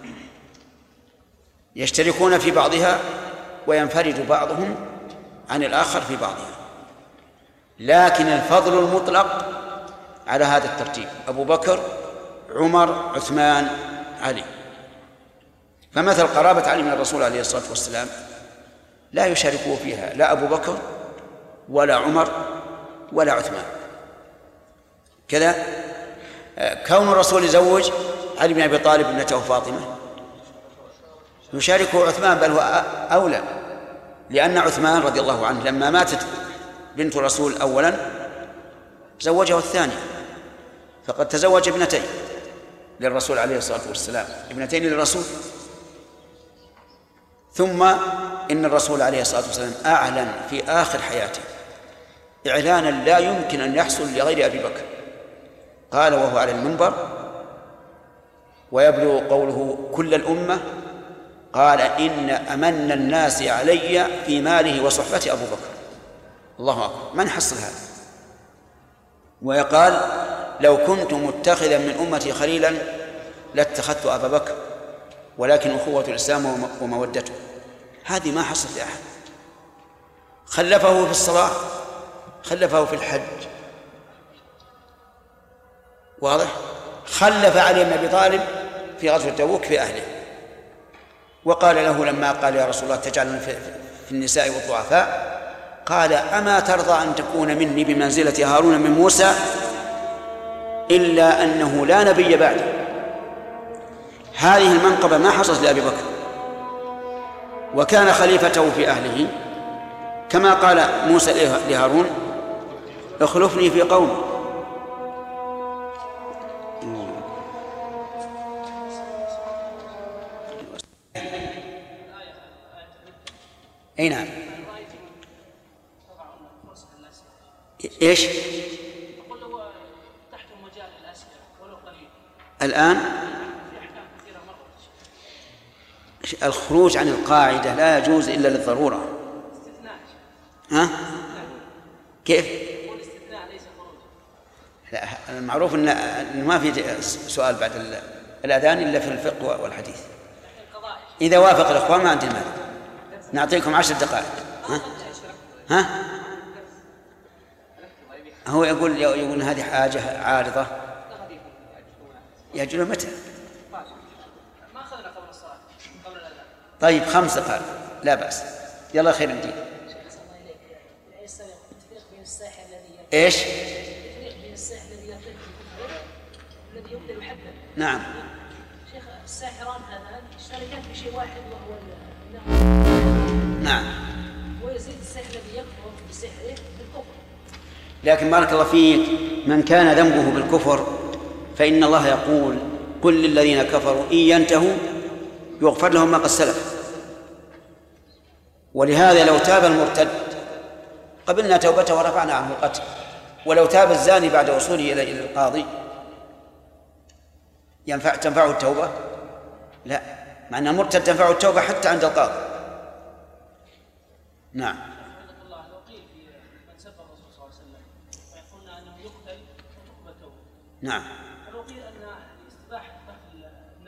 يشتركون في بعضها وينفرد بعضهم عن الآخر في بعضها، لكن الفضل المطلق على هذا الترتيب: أبو بكر، عمر، عثمان، علي. فمثل قرابة علي من الرسول عليه الصلاة والسلام لا يشاركه فيها لا أبو بكر ولا عمر ولا عثمان. كذا كون الرسول يزوج علي بن أبي طالب ابنته فاطمة يشاركه عثمان، بل هو أولى، لأن عثمان رضي الله عنه لما ماتت بنت الرسول أولا زوجه الثانية، فقد تزوج ابنتين للرسول عليه الصلاة والسلام، ابنتين للرسول. ثم إن الرسول عليه الصلاة والسلام أعلن في آخر حياته إعلانا لا يمكن أن يحصل لغير أبي بكر، قال وهو على المنبر ويبلغ قوله كل الأمة، قال إن أمن الناس علي في ماله وصحبته أبو بكر. الله أكبر، من حصل هذا؟ ويقال لو كنت متخذا من أمتي خليلا لاتخذت أبا بكر، ولكن أخوة الإسلام ومودته. هذه ما حصلت لأحد. خلفه في الصلاة، خلفه في الحج، واضح؟ خلف علي بن أبي طالب في غزوة تبوك في أهله، وقال له لما قال يا رسول الله تجعلني في النساء والضعفاء، قال أما ترضى أن تكون مني بمنزلة هارون من موسى إلا أنه لا نبي بعد. هذه المنقبة ما حصلت لأبي بكر، وكان خليفته في أهله كما قال موسى لهارون اخلفني في قومي. أي نعم. إيش؟ أقول لو تحت مجال الأسئلة ولو قليل. الآن في أحكام كثيرة مرت. الخروج عن القاعدة لا يجوز إلا للضرورة. استثناء. ها؟ كيف؟ والاستثناء ليس خروج. لا، المعروف إن ما في سؤال بعد الأذان إلا في الفقه والحديث. إذا وافق الإخوان ما عندي مانع، نعطيكم 10 دقائق. ها؟ هو يقول هذه حاجة عارضة. يأجلون متى؟ ما أخذنا قبل الصلاة قبل الأذان. طيب 5 دقائق لا بأس. يلا خير الدين. إيش؟ بين الساحر الذي يطيح الذي يبدل حدا. نعم. شيخ الساحران هذان اشتركان في شيء واحد وهو نعم. ويزيد الساحر الذي يكفر بسحره بالكفر. لكن بارك الله فيك، من كان ذنبه بالكفر فإن الله يقول قل للذين كفروا إن ينتهوا يغفر لهم ما قد سلف. ولهذا لو تاب المرتد قبلنا توبته ورفعنا عنه القتل، ولو تاب الزاني بعد وصوله إلى القاضي تنفعه التوبة؟ لا، مع أن المرتد تنفعه التوبة حتى عند القاضي. نعم. الله لو قيل في من سب الرسول صلى الله عليه وسلم ويقولنا أنه يقتل وتقبل توبة. نعم. ولو قيل أن استباحة قتل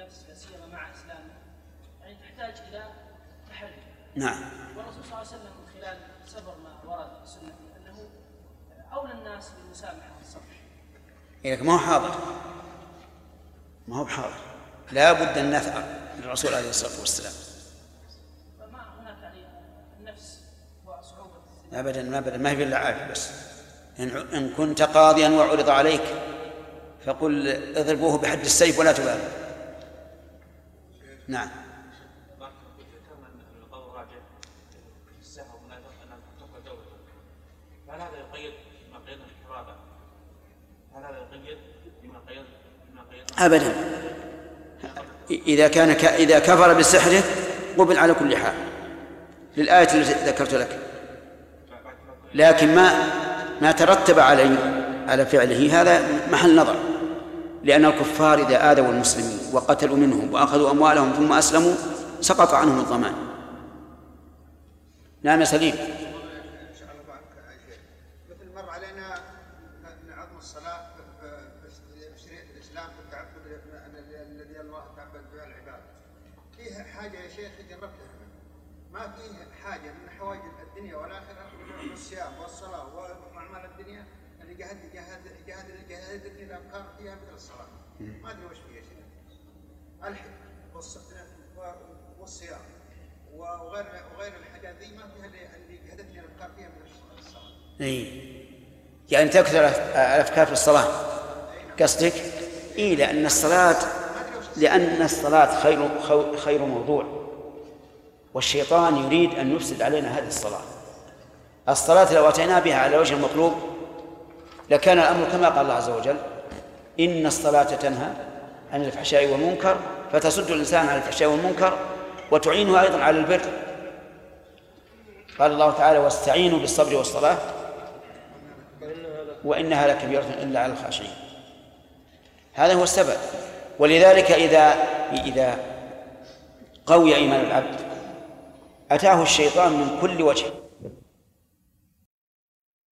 النفس لا سيما مع اسلامه يعني تحتاج الى تحري. نعم. والرسول صلى الله عليه وسلم من خلال سبر ما ورد في السنه انه اولى الناس بالمسامحه والصفح. إذا ما هو حاضر، ما هو بحاضر، لا بد أن نثأر للرسول عليه الصلاة والسلام. فما هناك يعني النفس وصعوبة أبدا ما هي بالله عافية. بس إن كنت قاضيا وعرض عليك فقل اضربوه بحد السيف ولا تبالي. نعم. هل هذا يقيد بما قيدنا الحرابة؟ هل هذا يقيد بما قيدنا أبدا. إذا كفر بسحره قبل على كل حال للآية التي ذكرت لك، لكن ما ترتب على فعله هذا محل نظر، لأن الكفار إذا آذوا المسلمين وقتلوا منهم وأخذوا أموالهم ثم أسلموا سقط عنهم الضمان. نعم يا سليم. مثل مر علينا أن عظم الصلاة في شريعة الإسلام في التعبد الذي الله تعبد به العباد، فيه حاجة يا شيخ جربتها، ما فيه حاجة من حوائج الدنيا والآخرة والصيام والصلاة وأعمال الدنيا اللي جهاد الأفكار فيها مثل الصلاة. ما أدري وش فيها يا شيخ. الحج والصيام وغير الحاجات ذي ما فيها اللي جهدتني الأفكار فيها من الصلاة. يعني تكثر الأفكار في الصلاة قصدك؟ لأن الصلاة خير موضوع، والشيطان يريد أن يفسد علينا هذه الصلاة لو أتينا بها على وجه المطلوب لكان الأمر كما قال الله عز وجل: إن الصلاة تنهى عن الفحشاء والمنكر، فتسد الإنسان عن الفحشاء والمنكر وتعينه أيضا على البر. قال الله تعالى: واستعينوا بالصبر والصلاة وإنها لكبيرة إلا على الخاشعين. هذا هو السبب. ولذلك إذا قوي إيمان العبد أتاه الشيطان من كل وجه